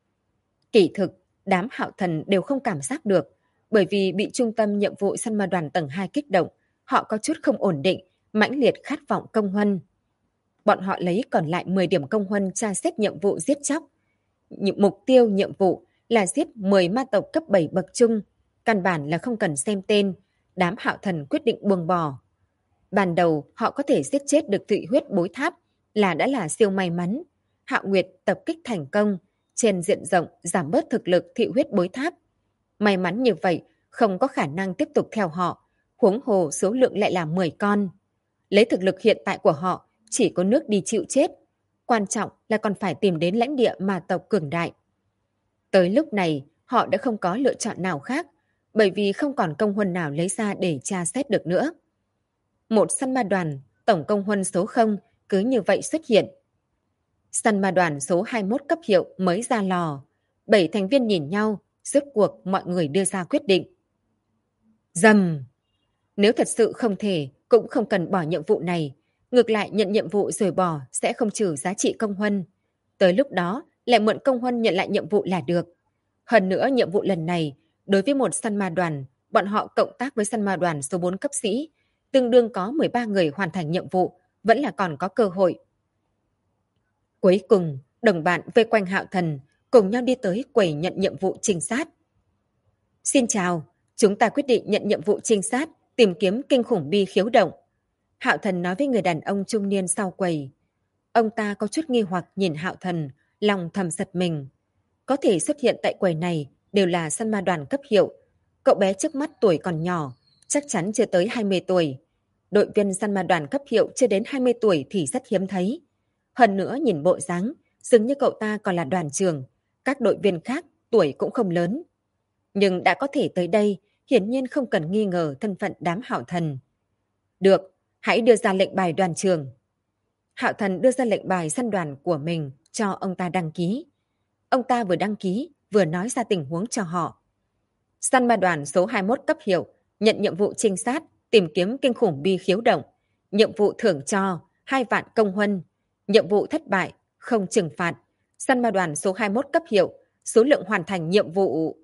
Kỳ thực, đám Hạo Thần đều không cảm giác được, bởi vì bị trung tâm nhiệm vụ săn ma đoàn tầng 2 kích động, họ có chút không ổn định, mãnh liệt khát vọng công huân. Bọn họ lấy còn lại 10 điểm công huân tra xét nhiệm vụ giết chóc. Mục tiêu nhiệm vụ là giết 10 ma tộc cấp 7 bậc trung, căn bản là không cần xem tên, đám Hạo Thần quyết định buông bỏ. Ban đầu họ có thể giết chết được Thụy Huyết Bối Tháp là đã là siêu may mắn. Hạo Nguyệt tập kích thành công, trên diện rộng giảm bớt thực lực Thụy Huyết Bối Tháp. May mắn như vậy, không có khả năng tiếp tục theo họ, huống hồ số lượng lại là 10 con. Lấy thực lực hiện tại của họ, chỉ có nước đi chịu chết. Quan trọng là còn phải tìm đến lãnh địa ma tộc cường đại. Tới lúc này, họ đã không có lựa chọn nào khác, bởi vì không còn công huân nào lấy ra để tra xét được nữa. Một săn ma đoàn, tổng công huân số 0, cứ như vậy xuất hiện. Săn ma đoàn số 21 cấp hiệu mới ra lò. 7 thành viên nhìn nhau, rốt cuộc mọi người đưa ra quyết định. Dầm! Nếu thật sự không thể, cũng không cần bỏ nhiệm vụ này. Ngược lại nhận nhiệm vụ rồi bỏ sẽ không trừ giá trị công huân. Tới lúc đó, lại mượn công huân nhận lại nhiệm vụ là được. Hơn nữa nhiệm vụ lần này, đối với một săn ma đoàn, bọn họ cộng tác với săn ma đoàn số 4 cấp sĩ, tương đương có 13 người hoàn thành nhiệm vụ, vẫn là còn có cơ hội. Cuối cùng, đồng bạn vây quanh Hạo Thần, cùng nhau đi tới quầy nhận nhiệm vụ trinh sát. Xin chào, chúng ta quyết định nhận nhiệm vụ trinh sát, tìm kiếm kinh khủng bi khiếu động. Hạo Thần nói với người đàn ông trung niên sau quầy. Ông ta có chút nghi hoặc nhìn Hạo Thần, lòng thầm giật mình. Có thể xuất hiện tại quầy này đều là săn ma đoàn cấp hiệu. Cậu bé trước mắt tuổi còn nhỏ, chắc chắn chưa tới 20 tuổi. Đội viên săn ma đoàn cấp hiệu chưa đến 20 tuổi thì rất hiếm thấy. Hơn nữa nhìn bộ dáng, dường như cậu ta còn là đoàn trưởng. Các đội viên khác tuổi cũng không lớn. Nhưng đã có thể tới đây, hiển nhiên không cần nghi ngờ thân phận đám Hạo Thần. Được, hãy đưa ra lệnh bài đoàn trưởng. Hạo Thần đưa ra lệnh bài săn đoàn của mình cho ông ta đăng ký. Ông ta vừa đăng ký, vừa nói ra tình huống cho họ. Săn ma đoàn số 21 cấp hiệu, nhận nhiệm vụ trinh sát, tìm kiếm kinh khủng bi khiếu động. Nhiệm vụ thưởng cho 2 vạn công huân. Nhiệm vụ thất bại, không trừng phạt. Săn ma đoàn số 21 cấp hiệu, số lượng hoàn thành nhiệm vụ.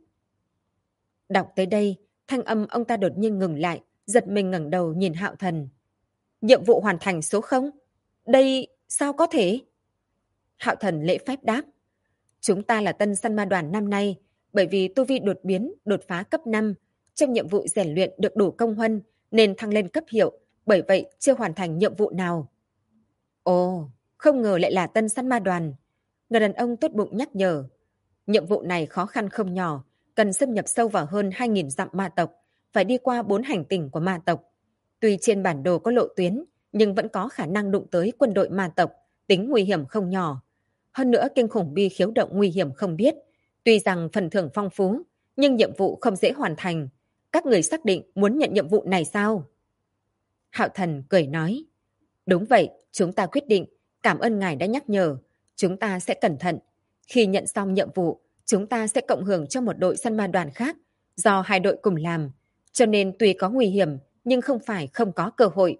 Đọc tới đây, thanh âm ông ta đột nhiên ngừng lại, giật mình ngẩng đầu nhìn Hạo Thần. Nhiệm vụ hoàn thành số 0? Đây sao có thể? Hạo Thần lễ phép đáp. Chúng ta là tân săn ma đoàn năm nay, bởi vì tu vi đột biến, đột phá cấp 5, trong nhiệm vụ rèn luyện được đủ công huân nên thăng lên cấp hiệu, bởi vậy chưa hoàn thành nhiệm vụ nào. Ồ, không ngờ lại là tân săn ma đoàn. Người đàn ông tốt bụng nhắc nhở. Nhiệm vụ này khó khăn không nhỏ, cần xâm nhập sâu vào hơn 2.000 dặm ma tộc, phải đi qua 4 hành tinh của ma tộc. Tuy trên bản đồ có lộ tuyến, nhưng vẫn có khả năng đụng tới quân đội ma tộc, tính nguy hiểm không nhỏ. Hơn nữa kinh khủng bi khiếu động nguy hiểm không biết. Tuy rằng phần thưởng phong phú, nhưng nhiệm vụ không dễ hoàn thành. Các người xác định muốn nhận nhiệm vụ này sao? Hạo Thần cười nói. Đúng vậy, chúng ta quyết định. Cảm ơn ngài đã nhắc nhở. Chúng ta sẽ cẩn thận. Khi nhận xong nhiệm vụ, chúng ta sẽ cộng hưởng cho một đội săn ma đoàn khác, do 2 đội cùng làm. Cho nên tuy có nguy hiểm, nhưng không phải không có cơ hội.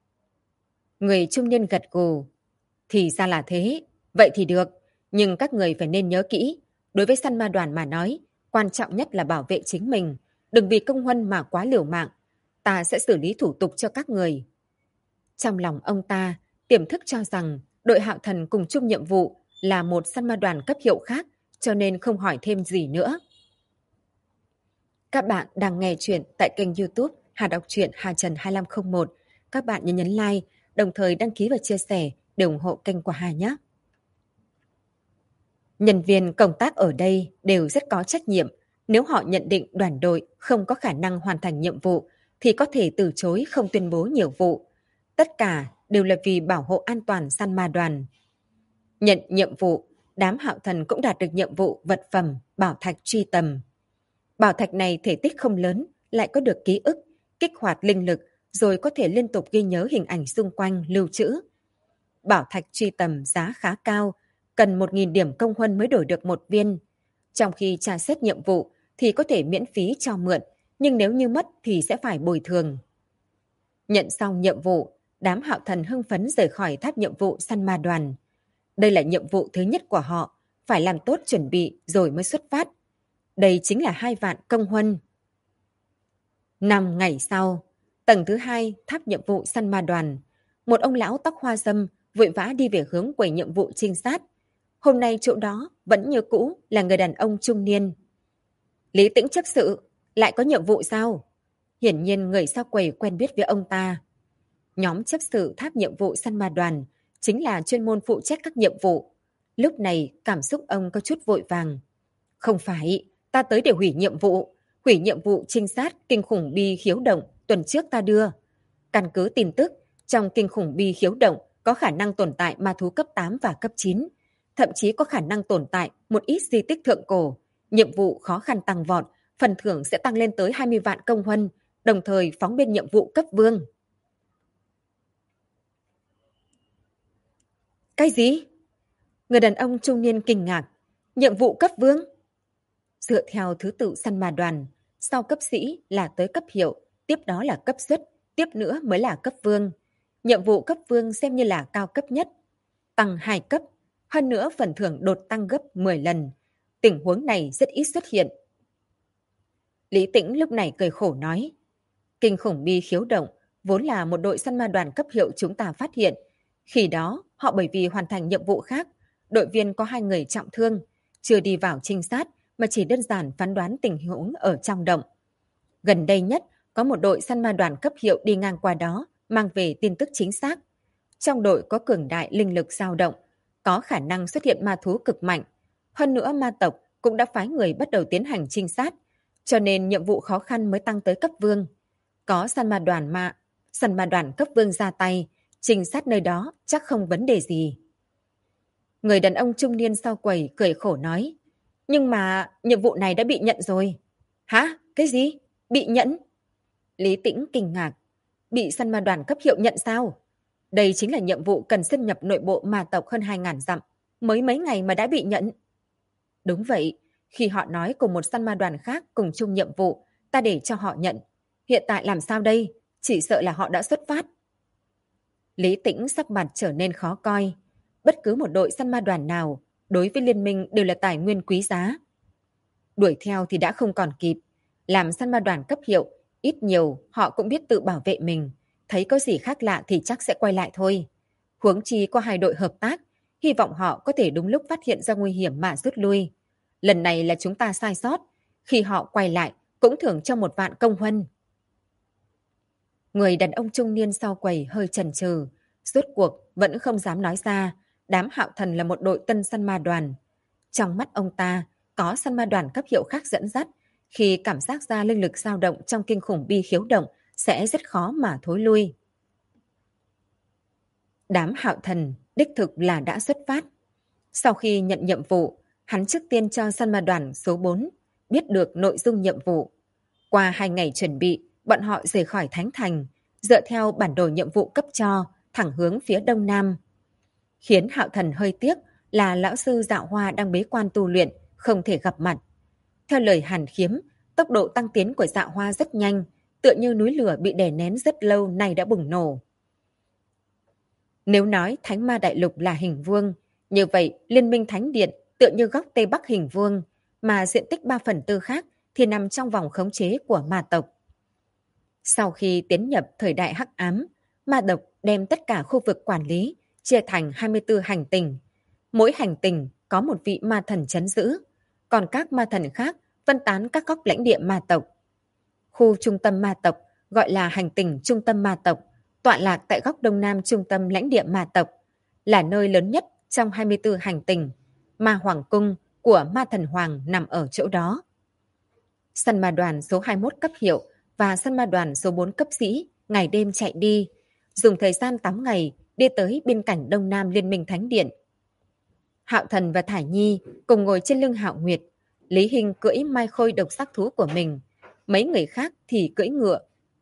Người trung niên gật gù. Thì ra là thế. Vậy thì được. Nhưng các người phải nên nhớ kỹ. Đối với săn ma đoàn mà nói, quan trọng nhất là bảo vệ chính mình. Đừng vì công huân mà quá liều mạng. Ta sẽ xử lý thủ tục cho các người. Trong lòng ông ta, tiềm thức cho rằng đội Hạo Thần cùng chung nhiệm vụ là một săn ma đoàn cấp hiệu khác, cho nên không hỏi thêm gì nữa. Các bạn đang nghe chuyện tại kênh YouTube Hà Đọc truyện Hà Trần 2501. Các bạn nhấn like, đồng thời đăng ký và chia sẻ để ủng hộ kênh của Hà nhé. Nhân viên công tác ở đây đều rất có trách nhiệm. Nếu họ nhận định đoàn đội không có khả năng hoàn thành nhiệm vụ, thì có thể từ chối không tuyên bố nhiệm vụ. Tất cả đều là vì bảo hộ an toàn săn ma đoàn. Nhận nhiệm vụ, đám Hạo Thần cũng đạt được nhiệm vụ vật phẩm bảo thạch truy tầm. Bảo thạch này thể tích không lớn, lại có được ký ức, kích hoạt linh lực, rồi có thể liên tục ghi nhớ hình ảnh xung quanh lưu trữ. Bảo thạch truy tầm giá khá cao, cần 1.000 điểm công huân mới đổi được 1 viên. Trong khi tra xét nhiệm vụ thì có thể miễn phí cho mượn, nhưng nếu như mất thì sẽ phải bồi thường. Nhận xong nhiệm vụ, đám Hạo Thần hưng phấn rời khỏi tháp nhiệm vụ săn ma đoàn. Đây là nhiệm vụ thứ nhất của họ, phải làm tốt chuẩn bị rồi mới xuất phát. Đây chính là 2 vạn công huân. 5 ngày sau, tầng thứ 2 tháp nhiệm vụ săn ma đoàn, một ông lão tóc hoa râm vội vã đi về hướng quầy nhiệm vụ trinh sát. Hôm nay chỗ đó vẫn như cũ là người đàn ông trung niên. Lý Tĩnh chấp sự, lại có nhiệm vụ sao? Hiển nhiên người sau quầy quen biết với ông ta. Nhóm chấp sự tháp nhiệm vụ săn ma đoàn chính là chuyên môn phụ trách các nhiệm vụ. Lúc này cảm xúc ông có chút vội vàng. Không phải, ta tới để hủy nhiệm vụ trinh sát kinh khủng bi khiếu động tuần trước ta đưa. Căn cứ tin tức, trong kinh khủng bi khiếu động có khả năng tồn tại ma thú cấp 8 và cấp 9, thậm chí có khả năng tồn tại một ít di tích thượng cổ. Nhiệm vụ khó khăn tăng vọt, phần thưởng sẽ tăng lên tới 20 vạn công huân, đồng thời phóng bên nhiệm vụ cấp vương. Cái gì? Người đàn ông trung niên kinh ngạc. Nhiệm vụ cấp vương? Dựa theo thứ tự săn ma đoàn, sau cấp sĩ là tới cấp hiệu, tiếp đó là cấp xuất, tiếp nữa mới là cấp vương. Nhiệm vụ cấp vương xem như là cao cấp nhất. Tăng 2 cấp, hơn nữa phần thưởng đột tăng gấp 10 lần. Tình huống này rất ít xuất hiện. Lý Tĩnh lúc này cười khổ nói. Kinh khủng bi khiếu động vốn là một đội săn ma đoàn cấp hiệu chúng ta phát hiện. Khi đó, họ bởi vì hoàn thành nhiệm vụ khác, đội viên có 2 người trọng thương, chưa đi vào trinh sát mà chỉ đơn giản phán đoán tình huống ở trong động. Gần đây nhất, có một đội săn ma đoàn cấp hiệu đi ngang qua đó, mang về tin tức chính xác. Trong đội có cường đại linh lực dao động, có khả năng xuất hiện ma thú cực mạnh. Hơn nữa ma tộc cũng đã phái người bắt đầu tiến hành trinh sát, cho nên nhiệm vụ khó khăn mới tăng tới cấp vương. Có săn ma đoàn cấp vương ra tay, trinh sát nơi đó chắc không vấn đề gì. Người đàn ông trung niên sau quầy cười khổ nói, nhưng mà nhiệm vụ này đã bị nhận rồi. Hả? Cái gì? Bị nhận? Lý Tĩnh kinh ngạc. Bị săn ma đoàn cấp hiệu nhận sao? Đây chính là nhiệm vụ cần xâm nhập nội bộ ma tộc hơn 2.000 dặm, mới mấy ngày mà đã bị nhận. Đúng vậy, khi họ nói cùng một săn ma đoàn khác cùng chung nhiệm vụ, ta để cho họ nhận. Hiện tại làm sao đây? Chỉ sợ là họ đã xuất phát. Lý Tĩnh sắc mặt trở nên khó coi. Bất cứ một đội săn ma đoàn nào, đối với liên minh đều là tài nguyên quý giá. Đuổi theo thì đã không còn kịp. Làm săn ma đoàn cấp hiệu, ít nhiều họ cũng biết tự bảo vệ mình. Thấy có gì khác lạ thì chắc sẽ quay lại thôi. Huống chi có 2 đội hợp tác, hy vọng họ có thể đúng lúc phát hiện ra nguy hiểm mà rút lui. Lần này là chúng ta sai sót. Khi họ quay lại, cũng thưởng cho 1 vạn công huân. Người đàn ông trung niên sau quầy hơi chần chừ, rốt cuộc vẫn không dám nói ra. Đám Hạo Thần là một đội tân săn ma đoàn. Trong mắt ông ta, có săn ma đoàn cấp hiệu khác dẫn dắt. Khi cảm giác ra linh lực dao động trong kinh khủng bi khiếu động, sẽ rất khó mà thối lui. Đám Hạo Thần đích thực là đã xuất phát. Sau khi nhận nhiệm vụ, hắn trước tiên cho săn ma đoàn số 4 biết được nội dung nhiệm vụ. Qua 2 ngày chuẩn bị, bọn họ rời khỏi Thánh Thành, dựa theo bản đồ nhiệm vụ cấp cho, thẳng hướng phía đông nam. Khiến Hạo Thần hơi tiếc là lão sư Dạo Hoa đang bế quan tu luyện, không thể gặp mặt. Theo lời Hàn Khiếm, tốc độ tăng tiến của Dạo Hoa rất nhanh, tựa như núi lửa bị đè nén rất lâu nay đã bùng nổ. Nếu nói Thánh Ma Đại Lục là hình vuông, như vậy Liên minh Thánh Điện tựa như góc Tây Bắc hình vuông, mà diện tích 3/4 khác thì nằm trong vòng khống chế của ma tộc. Sau khi tiến nhập thời đại hắc ám, ma tộc đem tất cả khu vực quản lý chia thành 24 hành tinh. Mỗi hành tinh có một vị ma thần trấn giữ, còn các ma thần khác phân tán các góc lãnh địa ma tộc. Khu trung tâm ma tộc gọi là hành tinh trung tâm ma tộc, tọa lạc tại góc đông nam trung tâm lãnh địa ma tộc, là nơi lớn nhất trong 24 hành tinh. Ma Hoàng Cung của ma thần Hoàng nằm ở chỗ đó. Săn ma đoàn số 21 cấp hiệu và săn ma đoàn số 4 cấp sĩ ngày đêm chạy đi, dùng thời gian 8 ngày đi tới biên cảnh đông nam Liên minh Thánh Điện. Hạo Thần và Thải Nhi cùng ngồi trên lưng Hạo Nguyệt, Lý Hinh cưỡi mai khôi độc sắc thú của mình, mấy người khác thì cưỡi ngựa.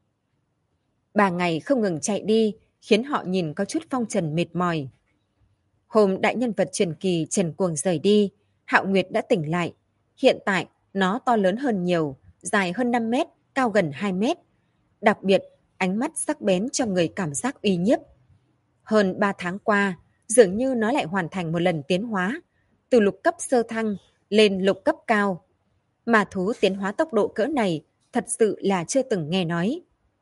3 ngày không ngừng chạy đi khiến họ nhìn có chút phong trần mệt mỏi. Hôm đại nhân vật truyền kỳ Trần Cuồng rời đi, Hạo Nguyệt đã tỉnh lại. Hiện tại nó to lớn hơn nhiều, dài hơn 5 mét, cao gần 2 mét. Đặc biệt, ánh mắt sắc bén cho người cảm giác uy nhiếp. Hơn 3 tháng qua, dường như nó lại hoàn thành một lần tiến hóa, từ lục cấp sơ thăng lên lục cấp cao. Mà thú tiến hóa tốc độ cỡ này thật sự là chưa từng nghe nói.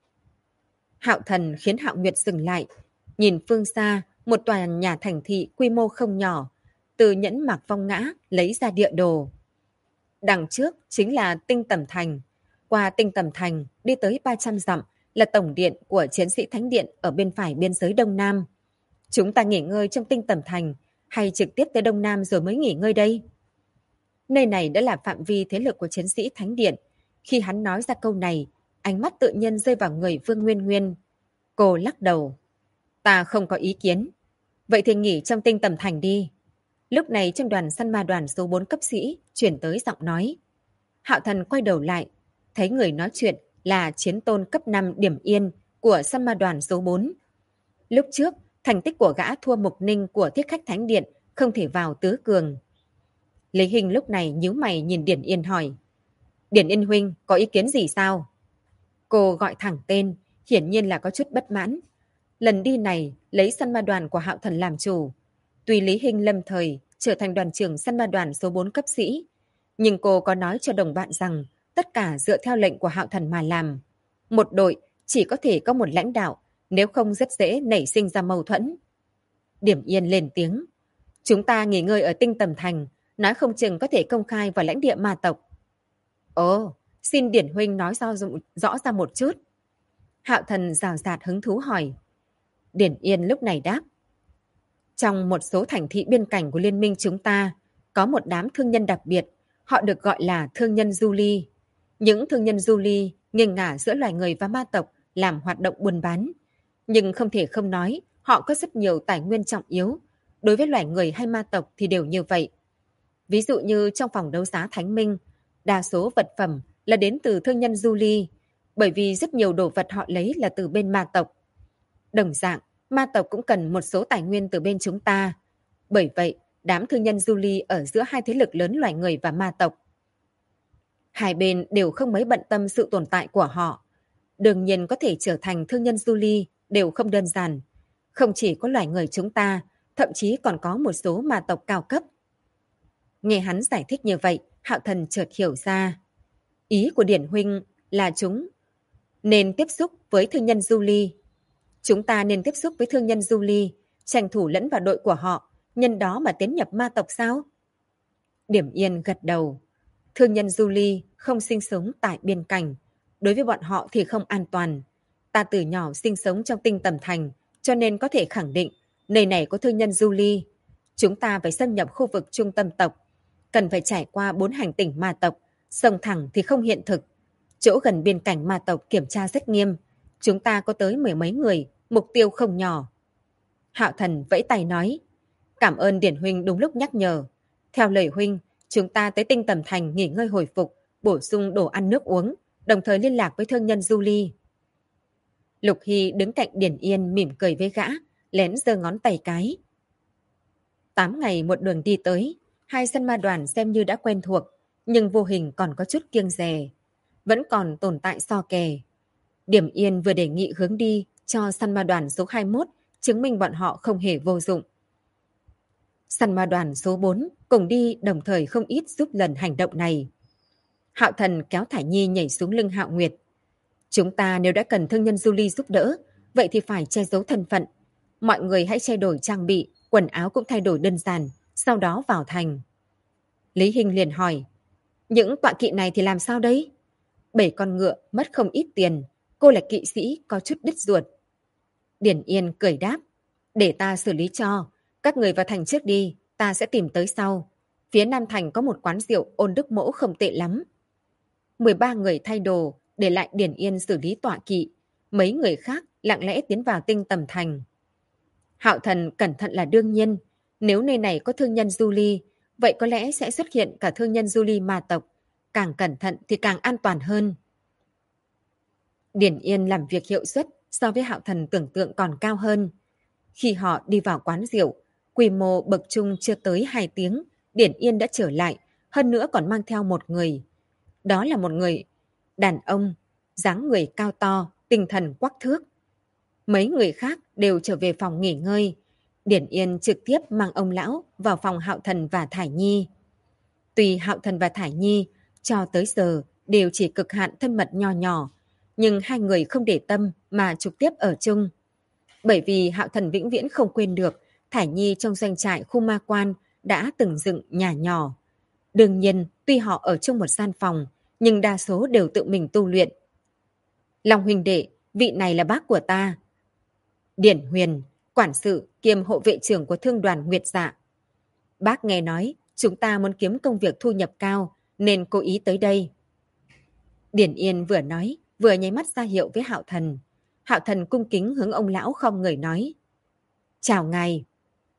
Hạo Thần khiến Hạo Nguyệt dừng lại, nhìn phương xa một tòa nhà thành thị quy mô không nhỏ, từ nhẫn mạc phong ngã lấy ra địa đồ. Đằng trước chính là Tinh Tầm Thành, qua Tinh Tầm Thành đi tới 300 dặm là tổng điện của chiến sĩ Thánh Điện ở bên phải biên giới Đông Nam. Chúng ta nghỉ ngơi trong Tinh Tầm Thành hay trực tiếp tới Đông Nam rồi mới nghỉ ngơi đây? Nơi này đã là phạm vi thế lực của chiến sĩ Thánh Điện. Khi hắn nói ra câu này, ánh mắt tự nhiên rơi vào người Vương Nguyên Nguyên. Cô lắc đầu. Ta không có ý kiến. Vậy thì nghỉ trong Tinh Tầm Thành đi. Lúc này trong đoàn săn ma đoàn số 4 cấp sĩ chuyển tới giọng nói. Hạo Thần quay đầu lại, thấy người nói chuyện là chiến tôn cấp 5 Điểm Yên của săn ma đoàn số 4. Lúc trước, thành tích của gã thua Mục Ninh của Thiết Khách Thánh Điện, không thể vào tứ cường. Lý Hình lúc này nhíu mày nhìn Điển Yên hỏi. Điển Yên huynh, có ý kiến gì sao? Cô gọi thẳng tên, hiển nhiên là có chút bất mãn. Lần đi này, lấy săn ma đoàn của Hạo Thần làm chủ. Tuy Lý Hình lâm thời trở thành đoàn trưởng săn ma đoàn số 4 cấp sĩ, nhưng cô có nói cho đồng bạn rằng tất cả dựa theo lệnh của Hạo Thần mà làm. Một đội chỉ có thể có một lãnh đạo, nếu không rất dễ nảy sinh ra mâu thuẫn. Điểm Yên lên tiếng. Chúng ta nghỉ ngơi ở Tinh Tầm Thành, nói không chừng có thể công khai vào lãnh địa ma tộc. Ồ, xin Điển huynh nói rõ ra một chút. Hạo Thần rào rạt hứng thú hỏi. Điển Yên lúc này đáp. Trong một số thành thị biên cảnh của liên minh chúng ta, có một đám thương nhân đặc biệt, họ được gọi là thương nhân du ly. Những thương nhân du ly nghiêng ngả giữa loài người và ma tộc làm hoạt động buôn bán. Nhưng không thể không nói, họ có rất nhiều tài nguyên trọng yếu. Đối với loài người hay ma tộc thì đều như vậy. Ví dụ như trong phòng đấu giá Thánh Minh, đa số vật phẩm là đến từ thương nhân du ly, bởi vì rất nhiều đồ vật họ lấy là từ bên ma tộc. Đồng dạng, ma tộc cũng cần một số tài nguyên từ bên chúng ta. Bởi vậy, đám thương nhân du ly ở giữa hai thế lực lớn loài người và ma tộc. Hai bên đều không mấy bận tâm sự tồn tại của họ. Đương nhiên có thể trở thành thương nhân du ly đều không đơn giản. Không chỉ có loài người chúng ta, thậm chí còn có một số ma tộc cao cấp. Nghe hắn giải thích như vậy, Hạo Thần chợt hiểu ra. Ý của Điển huynh là chúng nên tiếp xúc với thương nhân du ly. Chúng ta nên tiếp xúc với thương nhân du ly, tranh thủ lẫn vào đội của họ, nhân đó mà tiến nhập ma tộc sao? Điểm Yên gật đầu. Thương nhân du ly không sinh sống tại biên cảnh. Đối với bọn họ thì không an toàn. Ta từ nhỏ sinh sống trong Tinh Tầm Thành, cho nên có thể khẳng định nơi này có thương nhân du ly. Chúng ta phải xâm nhập khu vực trung tâm tộc. Cần phải trải qua 4 hành tinh ma tộc. Sông thẳng thì không hiện thực. Chỗ gần biên cảnh ma tộc kiểm tra rất nghiêm. Chúng ta có tới 10 mấy người, mục tiêu không nhỏ. Hạo Thần vẫy tay nói. Cảm ơn Điển huynh đúng lúc nhắc nhở. Theo lời huynh, chúng ta tới Tinh Tầm Thành nghỉ ngơi hồi phục, bổ sung đồ ăn nước uống, đồng thời liên lạc với thương nhân du ly. Lục Hy đứng cạnh Điển Yên mỉm cười với gã, lén giơ ngón tay cái. 8 ngày một đường đi tới, hai săn ma đoàn xem như đã quen thuộc, nhưng vô hình còn có chút kiêng dè. Vẫn còn tồn tại so kè. Điểm Yên vừa đề nghị hướng đi cho săn ma đoàn số 21, chứng minh bọn họ không hề vô dụng. Săn ma đoàn số 4 cùng đi đồng thời không ít giúp lần hành động này. Hạo Thần kéo Thải Nhi nhảy xuống lưng Hạo Nguyệt. Chúng ta nếu đã cần thương nhân du ly giúp đỡ, vậy thì phải che giấu thân phận. Mọi người hãy thay đổi trang bị, quần áo cũng thay đổi đơn giản, sau đó vào thành. Lý Hình liền hỏi, những tọa kỵ này thì làm sao đấy? 7 con ngựa mất không ít tiền, cô là kỵ sĩ có chút đứt ruột. Điển Yên cười đáp, để ta xử lý cho, các người vào thành trước đi, ta sẽ tìm tới sau. Phía Nam Thành có một quán rượu Ôn Đức Mỗ không tệ lắm. 13 người thay đồ, để lại Điển Yên xử lý tọa kỵ. Mấy người khác lặng lẽ tiến vào Tinh Tầm Thành. Hạo Thần cẩn thận là đương nhiên. Nếu nơi này có thương nhân du ly, vậy có lẽ sẽ xuất hiện cả thương nhân du ly ma tộc. Càng cẩn thận thì càng an toàn hơn. Điển Yên làm việc hiệu suất so với Hạo Thần tưởng tượng còn cao hơn. Khi họ đi vào quán rượu, quy mô bậc trung chưa tới 2 tiếng, Điển Yên đã trở lại, hơn nữa còn mang theo một người. Đó là một người đàn ông, dáng người cao to, tinh thần quắc thước. Mấy người khác đều trở về phòng nghỉ ngơi. Điển Yên trực tiếp mang ông lão vào phòng Hạo Thần và Thải Nhi. Tuy Hạo Thần và Thải Nhi cho tới giờ đều chỉ cực hạn thân mật nho nhỏ, nhưng hai người không để tâm mà trực tiếp ở chung. Bởi vì Hạo Thần vĩnh viễn không quên được Thải Nhi trong doanh trại khu ma quan đã từng dựng nhà nhỏ. Đương nhiên, tuy họ ở chung một gian phòng, nhưng đa số đều tự mình tu luyện. Long huynh đệ, vị này là bác của ta. Điển Huyền, quản sự kiêm hộ vệ trưởng của thương đoàn Nguyệt Dạ. Bác nghe nói chúng ta muốn kiếm công việc thu nhập cao nên cố ý tới đây. Điển Yên vừa nói vừa nháy mắt ra hiệu với Hạo Thần. Hạo Thần cung kính hướng ông lão khom người nói. Chào ngài.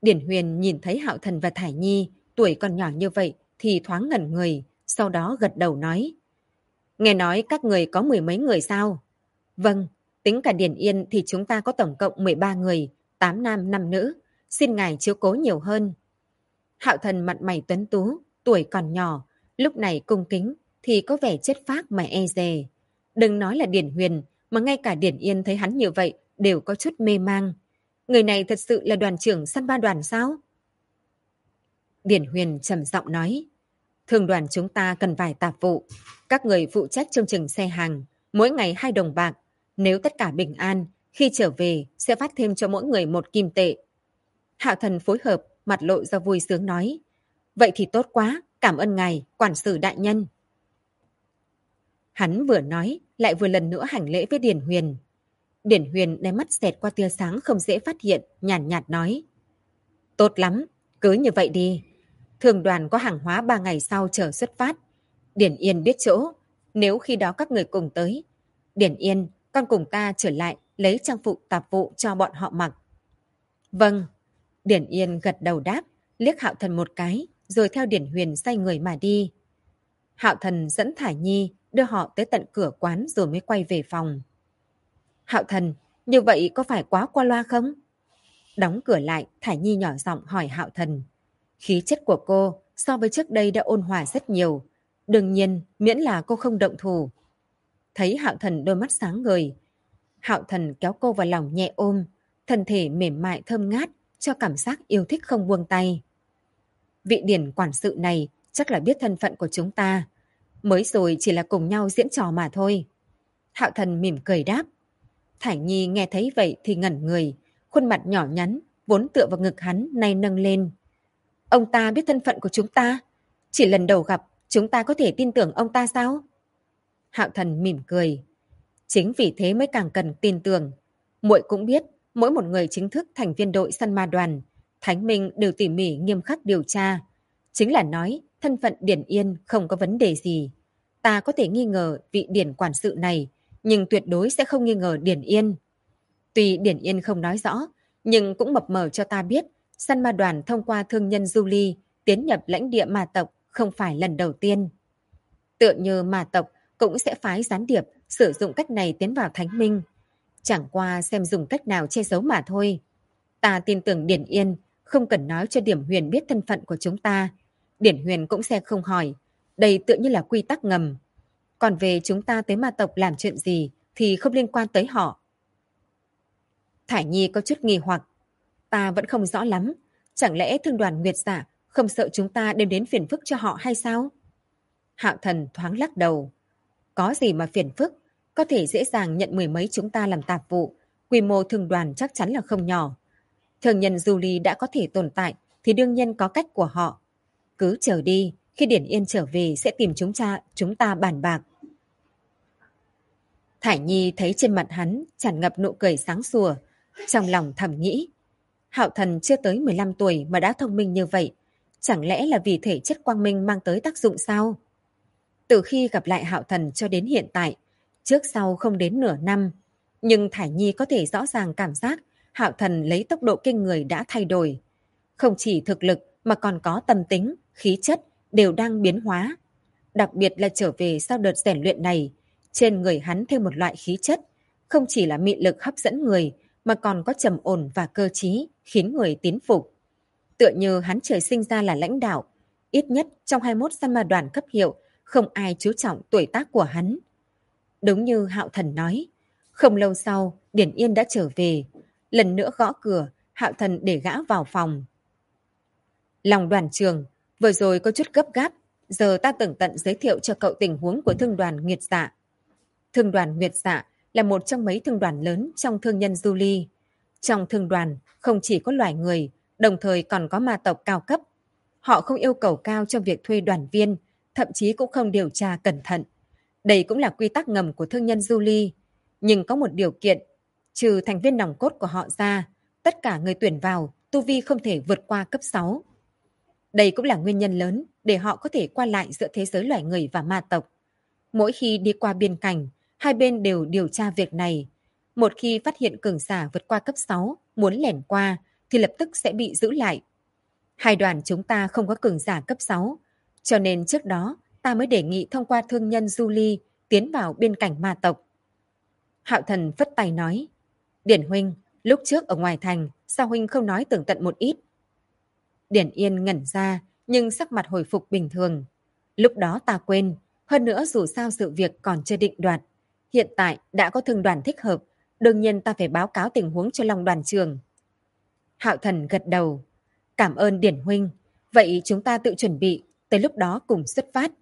Điển Huyền nhìn thấy Hạo Thần và Thải Nhi tuổi còn nhỏ như vậy thì thoáng ngẩn người, sau đó gật đầu nói. Nghe nói các người có 10 mấy người sao? Vâng, tính cả Điển Yên thì chúng ta có tổng cộng 13 người, 8 nam 5 nữ. Xin ngài chiếu cố nhiều hơn. Hạo Thần mặt mày tuấn tú, tuổi còn nhỏ, lúc này cung kính thì có vẻ chất phác mà e dè. Đừng nói là Điển Huyền, mà ngay cả Điển Yên thấy hắn như vậy đều có chút mê mang. Người này thật sự là đoàn trưởng săn ba đoàn sao? Điển Huyền trầm giọng nói. Thương đoàn chúng ta cần vài tạp vụ. Các người phụ trách trông chừng xe hàng, mỗi ngày 2 đồng bạc. Nếu tất cả bình an, khi trở về sẽ phát thêm cho mỗi người 1 kim tệ. Hạo Thần phối hợp, mặt lộ ra vui sướng nói. Vậy thì tốt quá, cảm ơn ngài, quản sự đại nhân. Hắn vừa nói, lại vừa lần nữa hành lễ với Điển Huyền. Điển Huyền đem mắt xẹt qua tia sáng không dễ phát hiện, nhàn nhạt nói. Tốt lắm, cứ như vậy đi. Thường đoàn có hàng hóa 3 ngày sau chờ xuất phát. Điển Yên biết chỗ, nếu khi đó các người cùng tới. Điển Yên, con cùng ta trở lại lấy trang phục tạp vụ cho bọn họ mặc. Vâng. Điển Yên gật đầu đáp, liếc Hạo Thần một cái, rồi theo Điển Huyền xoay người mà đi. Hạo Thần dẫn Thải Nhi đưa họ tới tận cửa quán rồi mới quay về phòng. Hạo Thần, như vậy có phải quá qua loa không? Đóng cửa lại, Thải Nhi nhỏ giọng hỏi Hạo Thần. Khí chất của cô so với trước đây đã ôn hòa rất nhiều. Đương nhiên, miễn là cô không động thủ. Thấy Hạo Thần đôi mắt sáng ngời. Hạo Thần kéo cô vào lòng nhẹ ôm, thân thể mềm mại thơm ngát, cho cảm giác yêu thích không buông tay. Vị Điển quản sự này chắc là biết thân phận của chúng ta. Mới rồi chỉ là cùng nhau diễn trò mà thôi. Hạo Thần mỉm cười đáp. Thải Nhi nghe thấy vậy thì ngẩn người, khuôn mặt nhỏ nhắn, vốn tựa vào ngực hắn nay nâng lên. Ông ta biết thân phận của chúng ta? Chỉ lần đầu gặp, chúng ta có thể tin tưởng ông ta sao? Hạo Thần mỉm cười. Chính vì thế mới càng cần tin tưởng. Muội cũng biết, mỗi một người chính thức thành viên đội săn ma đoàn, Thánh Minh đều tỉ mỉ nghiêm khắc điều tra. Chính là nói, thân phận Điển Yên không có vấn đề gì. Ta có thể nghi ngờ vị Điển quản sự này, nhưng tuyệt đối sẽ không nghi ngờ Điển Yên. Tuy Điển Yên không nói rõ, nhưng cũng mập mờ cho ta biết, săn ma đoàn thông qua thương nhân Julie tiến nhập lãnh địa ma tộc không phải lần đầu tiên. Tựa như ma tộc cũng sẽ phái gián điệp sử dụng cách này tiến vào Thánh Minh. Chẳng qua xem dùng cách nào che giấu mà thôi. Ta tin tưởng Điển Yên không cần nói cho Điểm Huyền biết thân phận của chúng ta. Điển Huyền cũng sẽ không hỏi. Đây tựa như là quy tắc ngầm. Còn về chúng ta tới ma tộc làm chuyện gì thì không liên quan tới họ. Thải Nhi có chút nghi hoặc. Ta vẫn không rõ lắm. Chẳng lẽ thương đoàn Nguyệt Dạ không sợ chúng ta đem đến phiền phức cho họ hay sao? Hạo Thần thoáng lắc đầu. Có gì mà phiền phức? Có thể dễ dàng nhận 10 mấy chúng ta làm tạp vụ. Quy mô thương đoàn chắc chắn là không nhỏ. Thương nhân Julie đã có thể tồn tại thì đương nhiên có cách của họ. Cứ chờ đi, khi Điển Yên trở về sẽ tìm chúng ta bàn bạc. Thải Nhi thấy trên mặt hắn tràn ngập nụ cười sáng sủa, trong lòng thầm nghĩ. Hạo Thần chưa tới 15 tuổi mà đã thông minh như vậy, chẳng lẽ là vì thể chất quang minh mang tới tác dụng sao? Từ khi gặp lại Hạo Thần cho đến hiện tại, trước sau không đến nửa năm, nhưng Thải Nhi có thể rõ ràng cảm giác Hạo Thần lấy tốc độ kinh người đã thay đổi. Không chỉ thực lực mà còn có tâm tính, khí chất đều đang biến hóa. Đặc biệt là trở về sau đợt rèn luyện này, trên người hắn thêm một loại khí chất, không chỉ là mị lực hấp dẫn người mà còn có trầm ổn và cơ trí, khiến người tín phục. Tựa như hắn trời sinh ra là lãnh đạo, ít nhất trong 21 săn ma đoàn cấp hiệu, không ai chú trọng tuổi tác của hắn. Đúng như Hạo Thần nói, không lâu sau, Điển Yên đã trở về. Lần nữa gõ cửa, Hạo Thần để gã vào phòng. Lòng đoàn trường, vừa rồi có chút gấp gáp, giờ ta tường tận giới thiệu cho cậu tình huống của thương đoàn Nguyệt Dạ. Thương đoàn Nguyệt Dạ là một trong mấy thương đoàn lớn trong thương nhân Julie. Trong thương đoàn không chỉ có loài người, đồng thời còn có ma tộc cao cấp. Họ không yêu cầu cao trong việc thuê đoàn viên, thậm chí cũng không điều tra cẩn thận. Đây cũng là quy tắc ngầm của thương nhân Julie. Nhưng có một điều kiện, trừ thành viên nòng cốt của họ ra, tất cả người tuyển vào tu vi không thể vượt qua cấp 6. Đây cũng là nguyên nhân lớn để họ có thể qua lại giữa thế giới loài người và ma tộc. Mỗi khi đi qua biên cảnh, hai bên đều điều tra việc này. Một khi phát hiện cường giả vượt qua cấp 6, muốn lẻn qua, thì lập tức sẽ bị giữ lại. Hai đoàn chúng ta không có cường giả cấp 6, cho nên trước đó ta mới đề nghị thông qua thương nhân Du Ly tiến vào biên cảnh ma tộc. Hạo Thần phất tay nói, Điển huynh, lúc trước ở ngoài thành, sao huynh không nói tường tận một ít? Điển Yên ngẩn ra, nhưng sắc mặt hồi phục bình thường. Lúc đó ta quên, hơn nữa dù sao sự việc còn chưa định đoạt. Hiện tại đã có thương đoàn thích hợp, đương nhiên ta phải báo cáo tình huống cho Long đoàn trưởng. Hạo Thần gật đầu. Cảm ơn Điển huynh, vậy chúng ta tự chuẩn bị, tới lúc đó cùng xuất phát.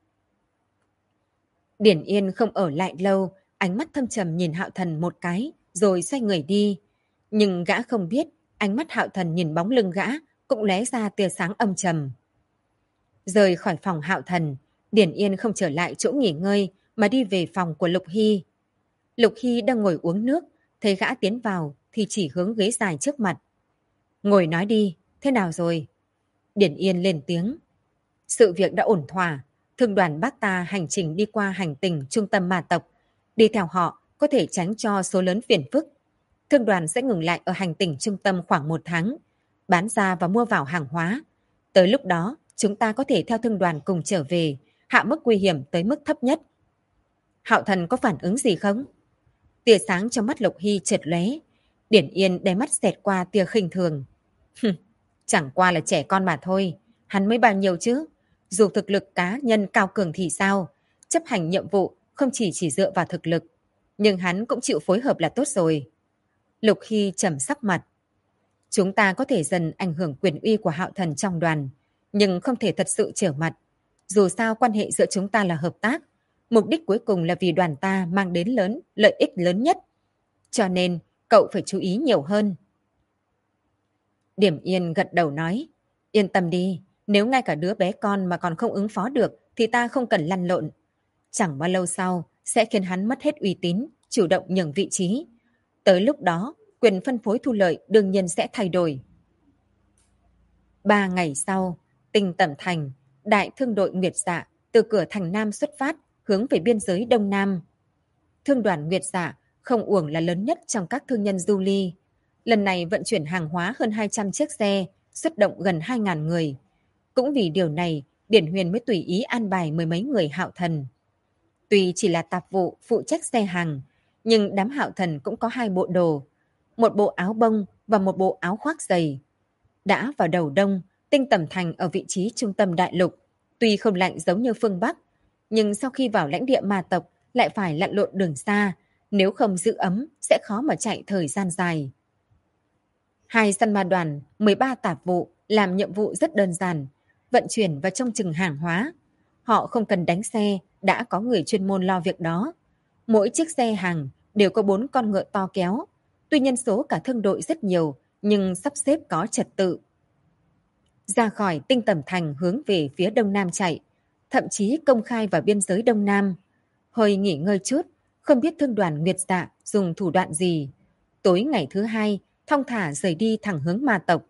Điển Yên không ở lại lâu, ánh mắt thâm trầm nhìn Hạo Thần một cái, rồi xoay người đi. Nhưng gã không biết, ánh mắt Hạo Thần nhìn bóng lưng gã, cũng lóe ra tia sáng âm trầm. Rời khỏi phòng Hạo Thần, Điển Yên không trở lại chỗ nghỉ ngơi, mà đi về phòng của Lục Hy. Lục Hy đang ngồi uống nước, thấy gã tiến vào thì chỉ hướng ghế dài trước mặt. Ngồi nói đi, thế nào rồi? Điển Yên lên tiếng. Sự việc đã ổn thỏa, thương đoàn bác ta hành trình đi qua hành tinh trung tâm ma tộc. Đi theo họ có thể tránh cho số lớn phiền phức. Thương đoàn sẽ ngừng lại ở hành tinh trung tâm khoảng 1 tháng, bán ra và mua vào hàng hóa. Tới lúc đó, chúng ta có thể theo thương đoàn cùng trở về, hạ mức nguy hiểm tới mức thấp nhất. Hạo Thần có phản ứng gì không? Tia sáng trong mắt Lục Hy chợt lóe. Điển Yên đáy mắt xẹt qua tia khinh thường. Chẳng qua là trẻ con mà thôi, hắn mới bao nhiêu chứ? Dù thực lực cá nhân cao cường thì sao? Chấp hành nhiệm vụ không chỉ dựa vào thực lực, nhưng hắn cũng chịu phối hợp là tốt rồi. Lục Hy trầm sắc mặt. Chúng ta có thể dần ảnh hưởng quyền uy của Hạo Thần trong đoàn, nhưng không thể thật sự trở mặt. Dù sao quan hệ giữa chúng ta là hợp tác, mục đích cuối cùng là vì đoàn ta mang đến lợi ích lớn nhất. Cho nên, cậu phải chú ý nhiều hơn. Điểm Yên gật đầu nói, yên tâm đi, nếu ngay cả đứa bé con mà còn không ứng phó được thì ta không cần lăn lộn. Chẳng bao lâu sau sẽ khiến hắn mất hết uy tín, chủ động nhường vị trí. Tới lúc đó, quyền phân phối thu lợi đương nhiên sẽ thay đổi. 3 ngày sau, Tinh Tẩm Thành, đại thương đội Nguyệt Dạ từ cửa thành Nam xuất phát hướng về biên giới Đông Nam. Thương đoàn Nguyệt Dạ không uổng là lớn nhất trong các thương nhân du ly. Lần này vận chuyển hàng hóa hơn 200 chiếc xe, xuất động gần 2.000 người. Cũng vì điều này, Điển Huyền mới tùy ý an bài mười mấy người Hạo Thần. Tuy chỉ là tạp vụ phụ trách xe hàng, nhưng đám Hạo Thần cũng có 2 bộ đồ, một bộ áo bông và một bộ áo khoác dày. Đã vào đầu đông, Tinh Tẩm Thành ở vị trí trung tâm đại lục, tuy không lạnh giống như phương Bắc, nhưng sau khi vào lãnh địa ma tộc lại phải lặn lội đường xa, nếu không giữ ấm sẽ khó mà chạy thời gian dài. 2 săn ma đoàn, 13 tạp vụ làm nhiệm vụ rất đơn giản, vận chuyển và trông chừng hàng hóa. Họ không cần đánh xe, đã có người chuyên môn lo việc đó. Mỗi chiếc xe hàng đều có 4 con ngựa to kéo. Tuy nhân số cả thương đội rất nhiều, nhưng sắp xếp có trật tự. Ra khỏi Tinh Tẩm Thành hướng về phía đông nam chạy, thậm chí công khai vào biên giới đông nam. Hơi nghỉ ngơi chút, không biết thương đoàn Nguyệt Dạ dùng thủ đoạn gì. Tối ngày thứ 2, thong thả rời đi thẳng hướng ma tộc.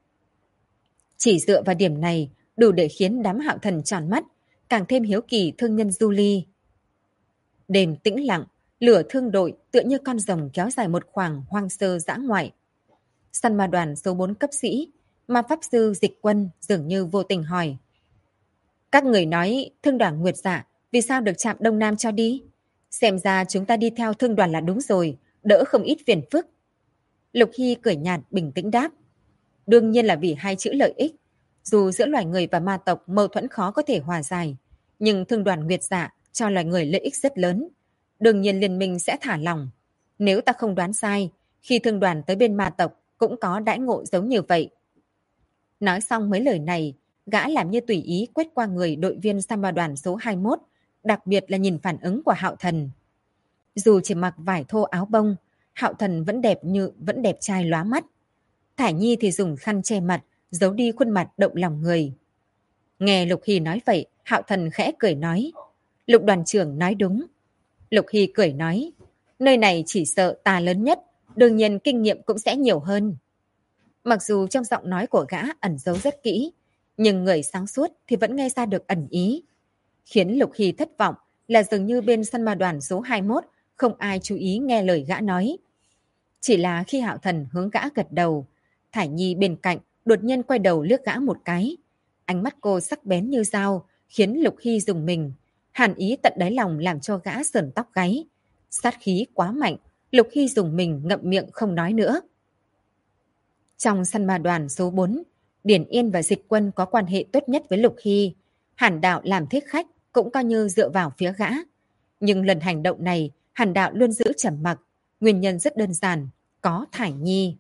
Chỉ dựa vào điểm này, đủ để khiến đám Hạo Thần tròn mắt, càng thêm hiếu kỳ thương nhân du ly. Đêm tĩnh lặng, lửa thương đội tựa như con rồng kéo dài một khoảng hoang sơ dã ngoại. Săn ma đoàn số 4 cấp sĩ, ma pháp sư Dịch Quân dường như vô tình hỏi. Các người nói thương đoàn Nguyệt Dạ vì sao được trạm Đông Nam cho đi? Xem ra chúng ta đi theo thương đoàn là đúng rồi, đỡ không ít phiền phức. Lục Hy cười nhạt bình tĩnh đáp. Đương nhiên là vì 2 chữ lợi ích. Dù giữa loài người và ma tộc mâu thuẫn khó có thể hòa giải, nhưng thương đoàn Nguyệt Dạ cho loài người lợi ích rất lớn. Đương nhiên liên minh sẽ thả lỏng. Nếu ta không đoán sai, khi thương đoàn tới bên ma tộc cũng có đãi ngộ giống như vậy. Nói xong mấy lời này, gã làm như tùy ý quét qua người đội viên săn ma đoàn số 21, đặc biệt là nhìn phản ứng của Hạo Thần. Dù chỉ mặc vải thô áo bông, Hạo Thần vẫn đẹp trai lóa mắt. Thải Nhi thì dùng khăn che mặt, giấu đi khuôn mặt động lòng người. Nghe Lục Hy nói vậy, Hạo Thần khẽ cười nói. Lục đoàn trưởng nói đúng. Lục Hy cười nói. Nơi này chỉ sợ ta lớn nhất, đương nhiên kinh nghiệm cũng sẽ nhiều hơn. Mặc dù trong giọng nói của gã ẩn giấu rất kỹ, nhưng người sáng suốt thì vẫn nghe ra được ẩn ý. Khiến Lục Hy thất vọng là dường như bên săn ma đoàn số 21 không ai chú ý nghe lời gã nói. Chỉ là khi Hạo Thần hướng gã gật đầu, Thải Nhi bên cạnh đột nhiên quay đầu liếc gã một cái. Ánh mắt cô sắc bén như dao, khiến Lục Hy dùng mình. Hàn ý tận đáy lòng làm cho gã sởn tóc gáy. Sát khí quá mạnh, Lục Hy dùng mình ngậm miệng không nói nữa. Trong săn ma đoàn số 4, Điển Yên và Dịch Quân có quan hệ tốt nhất với Lục Hy. Hàn Đạo làm thích khách cũng coi như dựa vào phía gã. Nhưng lần hành động này, Hàn Đạo luôn giữ trầm mặc. Nguyên nhân rất đơn giản, có Thải Nhi.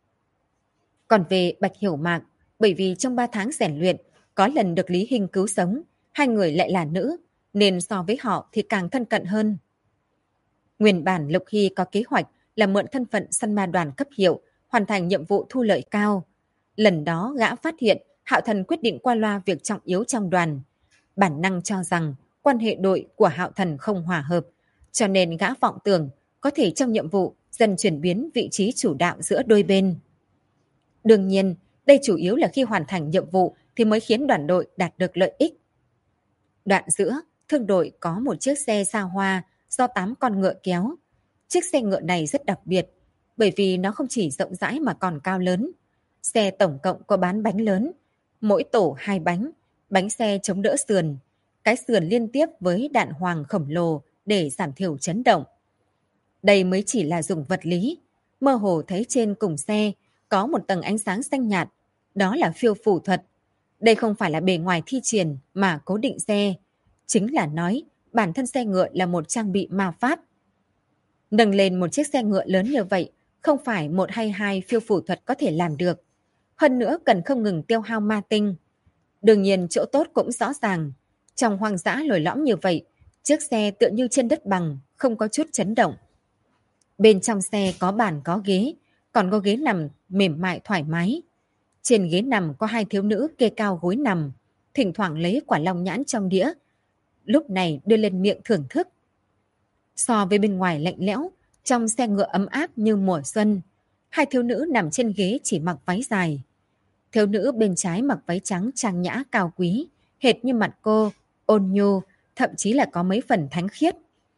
Còn về Bạch Hiểu Mạc, bởi vì trong 3 tháng rèn luyện, có lần được Lý Hinh cứu sống, hai người lại là nữ, nên so với họ thì càng thân cận hơn. Nguyên bản Lục Hy có kế hoạch là mượn thân phận săn ma đoàn cấp hiệu, hoàn thành nhiệm vụ thu lợi cao. Lần đó gã phát hiện Hạo Thần quyết định qua loa việc trọng yếu trong đoàn. Bản năng cho rằng quan hệ đội của Hạo Thần không hòa hợp, cho nên gã vọng tưởng có thể trong nhiệm vụ dần chuyển biến vị trí chủ đạo giữa đôi bên. Đương nhiên, đây chủ yếu là khi hoàn thành nhiệm vụ thì mới khiến đoàn đội đạt được lợi ích. Đoạn giữa, thương đội có một chiếc xe xa hoa do 8 con ngựa kéo. Chiếc xe ngựa này rất đặc biệt, bởi vì nó không chỉ rộng rãi mà còn cao lớn. Xe tổng cộng có bán bánh lớn, mỗi tổ 2 bánh, bánh xe chống đỡ sườn. Cái sườn liên tiếp với đạn hoàng khổng lồ để giảm thiểu chấn động. Đây mới chỉ là dùng vật lý. Mơ hồ thấy trên cùng xe có một tầng ánh sáng xanh nhạt. Đó là phiêu phù thuật. Đây không phải là bề ngoài thi triển mà cố định xe. Chính là nói bản thân xe ngựa là một trang bị ma pháp. Nâng lên một chiếc xe ngựa lớn như vậy, không phải một hay hai phiêu phù thuật có thể làm được. Hơn nữa cần không ngừng tiêu hao ma tinh. Đương nhiên chỗ tốt cũng rõ ràng. Trong hoang dã lồi lõm như vậy, chiếc xe tựa như trên đất bằng, không có chút chấn động. Bên trong xe có bàn có ghế, còn có ghế nằm mềm mại thoải mái. Trên ghế nằm có 2 thiếu nữ kê cao gối nằm, thỉnh thoảng lấy quả long nhãn trong đĩa. Lúc này đưa lên miệng thưởng thức. So với bên ngoài lạnh lẽo, trong xe ngựa ấm áp như mùa xuân. 2 thiếu nữ nằm trên ghế chỉ mặc váy dài. Thiếu nữ bên trái mặc váy trắng trang nhã cao quý, hệt như mặt cô, ôn nhu, thậm chí là có mấy phần thánh khiết.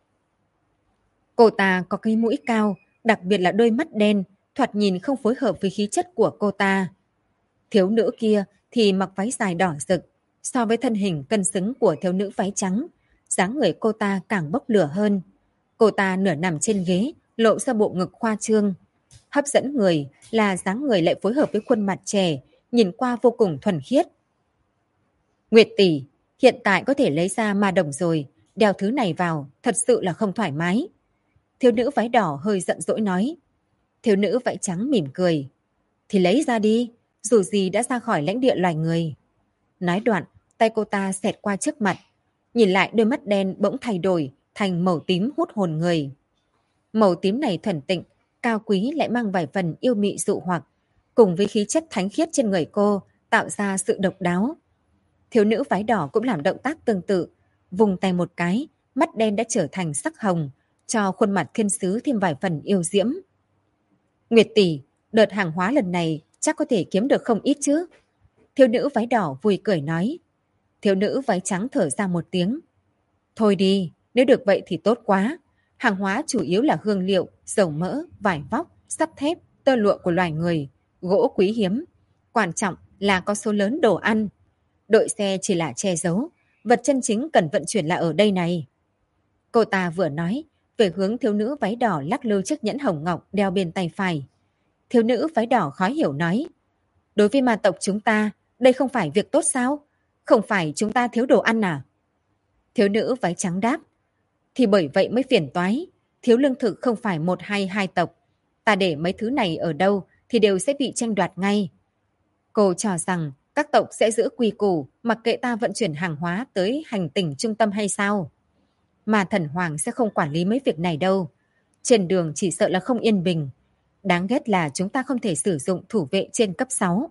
Cô ta có cái mũi cao, đặc biệt là đôi mắt đen, thoạt nhìn không phối hợp với khí chất của cô ta. Thiếu nữ kia thì mặc váy dài đỏ rực, so với thân hình cân xứng của thiếu nữ váy trắng, dáng người cô ta càng bốc lửa hơn. Cô ta nửa nằm trên ghế, lộ ra bộ ngực khoa trương. Hấp dẫn người là dáng người lại phối hợp với khuôn mặt trẻ, nhìn qua vô cùng thuần khiết. Nguyệt tỷ, hiện tại có thể lấy ra ma đồng rồi, đeo thứ này vào, thật sự là không thoải mái. Thiếu nữ váy đỏ hơi giận dỗi nói. Thiếu nữ váy trắng mỉm cười. Thì lấy ra đi, dù gì đã ra khỏi lãnh địa loài người. Nói đoạn, tay cô ta xẹt qua trước mặt. Nhìn lại đôi mắt đen bỗng thay đổi thành màu tím hút hồn người. Màu tím này thuần tịnh, cao quý lại mang vài phần yêu mị dụ hoặc, cùng với khí chất thánh khiết trên người cô tạo ra sự độc đáo. Thiếu nữ váy đỏ cũng làm động tác tương tự, vùng tay một cái, mắt đen đã trở thành sắc hồng, cho khuôn mặt thiên sứ thêm vài phần yêu diễm. Nguyệt tỷ, đợt hàng hóa lần này chắc có thể kiếm được không ít chứ? Thiếu nữ váy đỏ vui cười nói. Thiếu nữ váy trắng thở ra một tiếng. Thôi đi, nếu được vậy thì tốt quá. Hàng hóa chủ yếu là hương liệu, dầu mỡ, vải vóc, sắt thép, tơ lụa của loài người, gỗ quý hiếm. Quan trọng là có số lớn đồ ăn. Đội xe chỉ là che giấu, vật chân chính cần vận chuyển là ở đây này. Cô ta vừa nói, về hướng thiếu nữ váy đỏ lắc lư chiếc nhẫn hồng ngọc đeo bên tay phải. Thiếu nữ váy đỏ khó hiểu nói. Đối với ma tộc chúng ta, đây không phải việc tốt sao? Không phải chúng ta thiếu đồ ăn à? Thiếu nữ váy trắng đáp. Thì bởi vậy mới phiền toái. Thiếu lương thực không phải một hay hai tộc. Ta để mấy thứ này ở đâu thì đều sẽ bị tranh đoạt ngay. Cô cho rằng các tộc sẽ giữ quy củ mặc kệ ta vận chuyển hàng hóa tới hành tinh trung tâm hay sao? Mà thần hoàng sẽ không quản lý mấy việc này đâu. Trên đường chỉ sợ là không yên bình. Đáng ghét là chúng ta không thể sử dụng thủ vệ trên cấp 6.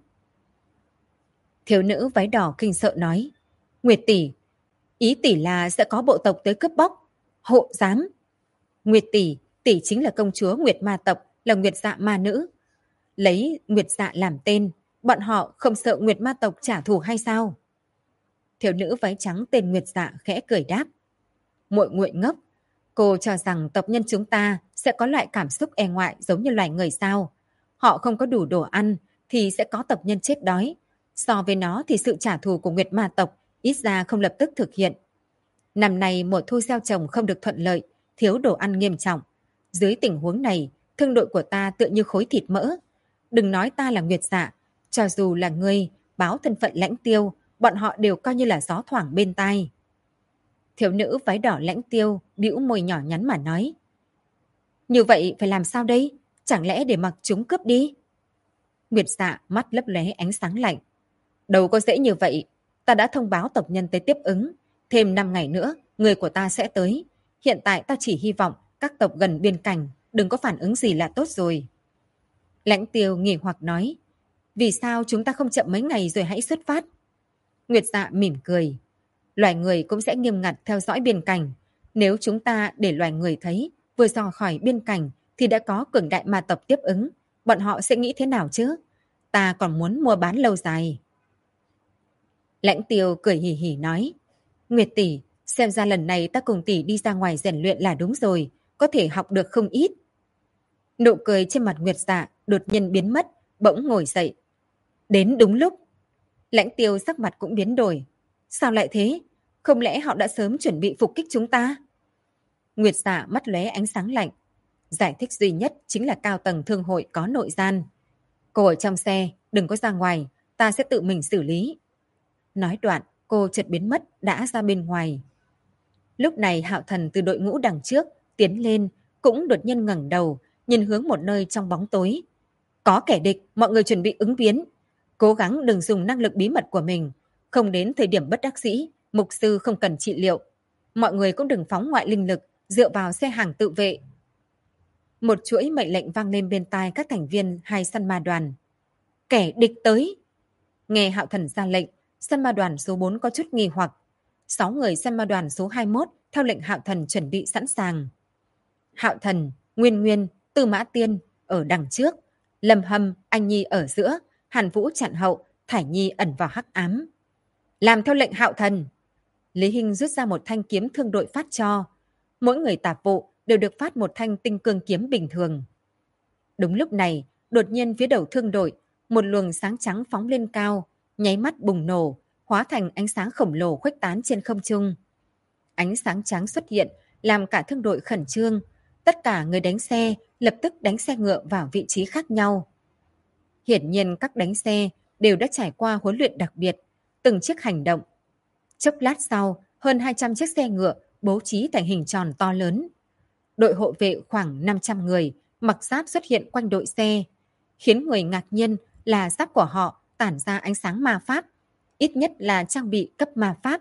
Thiếu nữ váy đỏ kinh sợ nói. Nguyệt tỷ, ý tỷ là sẽ có bộ tộc tới cướp bóc. Hộ giám. Nguyệt tỷ, tỷ chính là công chúa Nguyệt ma tộc, là Nguyệt dạ ma nữ. Lấy Nguyệt dạ làm tên, bọn họ không sợ Nguyệt ma tộc trả thù hay sao? Thiếu nữ váy trắng tên Nguyệt dạ khẽ cười đáp. Muội nguội ngốc, cô cho rằng tộc nhân chúng ta sẽ có loại cảm xúc e ngoại giống như loài người sao? Họ không có đủ đồ ăn thì sẽ có tộc nhân chết đói. So với nó thì sự trả thù của Nguyệt Ma tộc ít ra không lập tức thực hiện. Năm nay mùa thu gieo trồng không được thuận lợi, thiếu đồ ăn nghiêm trọng. Dưới tình huống này, thương đội của ta tựa như khối thịt mỡ. Đừng nói ta là Nguyệt Dạ, cho dù là ngươi báo thân phận Lãnh Tiêu, bọn họ đều coi như là gió thoảng bên tai. Thiếu nữ váy đỏ Lãnh Tiêu bĩu môi nhỏ nhắn mà nói. Như vậy phải làm sao đây? Chẳng lẽ để mặc chúng cướp đi? Nguyệt Dạ mắt lấp lóe ánh sáng lạnh. Đâu có dễ như vậy. Ta đã thông báo tộc nhân tới tiếp ứng. Thêm 5 ngày nữa, người của ta sẽ tới. Hiện tại ta chỉ hy vọng các tộc gần biên cảnh đừng có phản ứng gì là tốt rồi. Lãnh Tiêu nghỉ hoặc nói. Vì sao chúng ta không chậm mấy ngày rồi hãy xuất phát? Nguyệt Dạ mỉm cười. Loài người cũng sẽ nghiêm ngặt theo dõi biên cảnh. Nếu chúng ta để loài người thấy vừa dò khỏi biên cảnh thì đã có cường đại ma tộc tiếp ứng. Bọn họ sẽ nghĩ thế nào chứ? Ta còn muốn mua bán lâu dài. Lãnh Tiêu cười hì hì nói. Nguyệt tỷ, xem ra lần này ta cùng tỷ đi ra ngoài rèn luyện là đúng rồi. Có thể học được không ít. Nụ cười trên mặt Nguyệt Dạ đột nhiên biến mất, bỗng ngồi dậy. Đến đúng lúc. Lãnh Tiêu sắc mặt cũng biến đổi. Sao lại thế? Không lẽ họ đã sớm chuẩn bị phục kích chúng ta? Nguyệt Dạ mắt lóe ánh sáng lạnh. Giải thích duy nhất chính là cao tầng thương hội có nội gian. Cô ở trong xe, đừng có ra ngoài, ta sẽ tự mình xử lý. Nói đoạn, cô chợt biến mất đã ra bên ngoài. Lúc này Hạo Thần từ đội ngũ đằng trước tiến lên, cũng đột nhiên ngẩng đầu, nhìn hướng một nơi trong bóng tối. Có kẻ địch, mọi người chuẩn bị ứng biến. Cố gắng đừng dùng năng lực bí mật của mình. Không đến thời điểm bất đắc dĩ, mục sư không cần trị liệu. Mọi người cũng đừng phóng ngoại linh lực, dựa vào xe hàng tự vệ. Một chuỗi mệnh lệnh vang lên bên tai các thành viên hai săn ma đoàn. Kẻ địch tới. Nghe Hạo Thần ra lệnh, săn ma đoàn số 4 có chút nghi hoặc. 6 người săn ma đoàn số 21 theo lệnh Hạo Thần chuẩn bị sẵn sàng. Hạo Thần, Nguyên Nguyên, Tư Mã Tiên ở đằng trước, Lâm Hâm, Anh Nhi ở giữa, Hàn Vũ chặn hậu, Thải Nhi ẩn vào hắc ám. Làm theo lệnh Hạo Thần. Lý Hinh rút ra một thanh kiếm thương đội phát cho. Mỗi người tạp vụ đều được phát một thanh tinh cương kiếm bình thường. Đúng lúc này, đột nhiên phía đầu thương đội, một luồng sáng trắng phóng lên cao, nháy mắt bùng nổ, hóa thành ánh sáng khổng lồ khuếch tán trên không trung. Ánh sáng trắng xuất hiện, làm cả thương đội khẩn trương. Tất cả người đánh xe lập tức đánh xe ngựa vào vị trí khác nhau. Hiển nhiên các đánh xe đều đã trải qua huấn luyện đặc biệt, từng chiếc hành động. Chốc lát sau, hơn 200 chiếc xe ngựa bố trí thành hình tròn to lớn. Đội hộ vệ khoảng 500 người mặc giáp xuất hiện quanh đội xe. Khiến người ngạc nhiên là giáp của họ tản ra ánh sáng ma pháp, ít nhất là trang bị cấp ma pháp.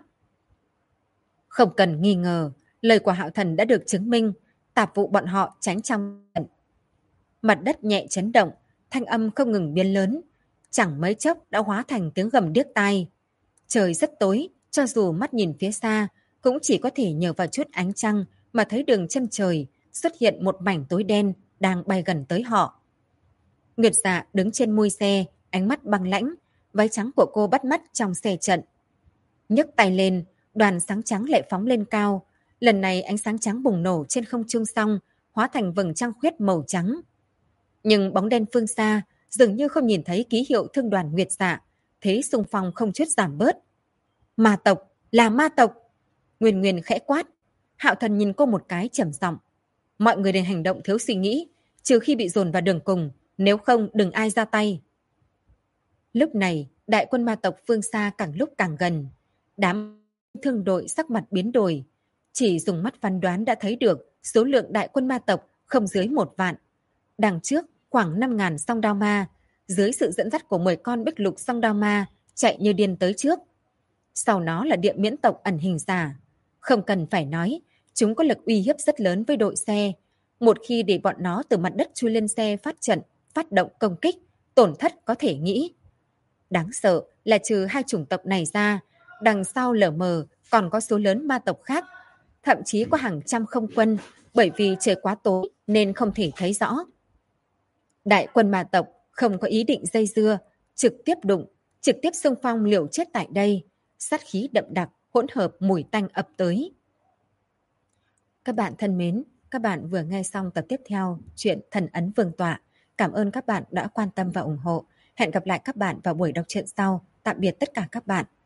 Không cần nghi ngờ, lời của Hạo Thần đã được chứng minh, tạp vụ bọn họ tránh trong trận. Mặt đất nhẹ chấn động, thanh âm không ngừng biến lớn, chẳng mấy chốc đã hóa thành tiếng gầm điếc tai. Trời rất tối, cho dù mắt nhìn phía xa, cũng chỉ có thể nhờ vào chút ánh trăng mà thấy đường chân trời xuất hiện một mảnh tối đen đang bay gần tới họ. Nguyệt Dạ đứng trên mui xe, ánh mắt băng lãnh, váy trắng của cô bắt mắt trong xe trận. Nhấc tay lên, đoàn sáng trắng lại phóng lên cao. Lần này ánh sáng trắng bùng nổ trên không trung xong, hóa thành vầng trăng khuyết màu trắng. Nhưng bóng đen phương xa dường như không nhìn thấy ký hiệu thương đoàn Nguyệt Dạ, thế xung phong không chút giảm bớt. Ma tộc, là ma tộc! Nguyên Nguyên khẽ quát. Hạo Thần nhìn cô một cái trầm giọng. Mọi người nên hành động thiếu suy nghĩ, trừ khi bị dồn vào đường cùng, nếu không đừng ai ra tay. Lúc này, đại quân ma tộc phương xa càng lúc càng gần. Đám thương đội sắc mặt biến đổi. Chỉ dùng mắt phán đoán đã thấy được số lượng đại quân ma tộc không dưới 1 vạn. Đằng trước khoảng 5.000 song đao ma, dưới sự dẫn dắt của 10 con bích lục song đao ma chạy như điên tới trước. Sau nó là địa miễn tộc ẩn hình giả. Không cần phải nói, chúng có lực uy hiếp rất lớn với đội xe. Một khi để bọn nó từ mặt đất chui lên xe phát trận, phát động công kích, tổn thất có thể nghĩ. Đáng sợ là trừ 2 chủng tộc này ra, đằng sau lờ mờ còn có số lớn ma tộc khác. Thậm chí có hàng trăm không quân, bởi vì trời quá tối nên không thể thấy rõ. Đại quân ma tộc không có ý định dây dưa, trực tiếp đụng, trực tiếp xung phong liều chết tại đây. Sát khí đậm đặc, hỗn hợp mùi tanh ập tới. Các bạn thân mến, các bạn vừa nghe xong tập tiếp theo chuyện Thần Ấn Vương Tọa. Cảm ơn các bạn đã quan tâm và ủng hộ. Hẹn gặp lại các bạn vào buổi đọc truyện sau. Tạm biệt tất cả các bạn.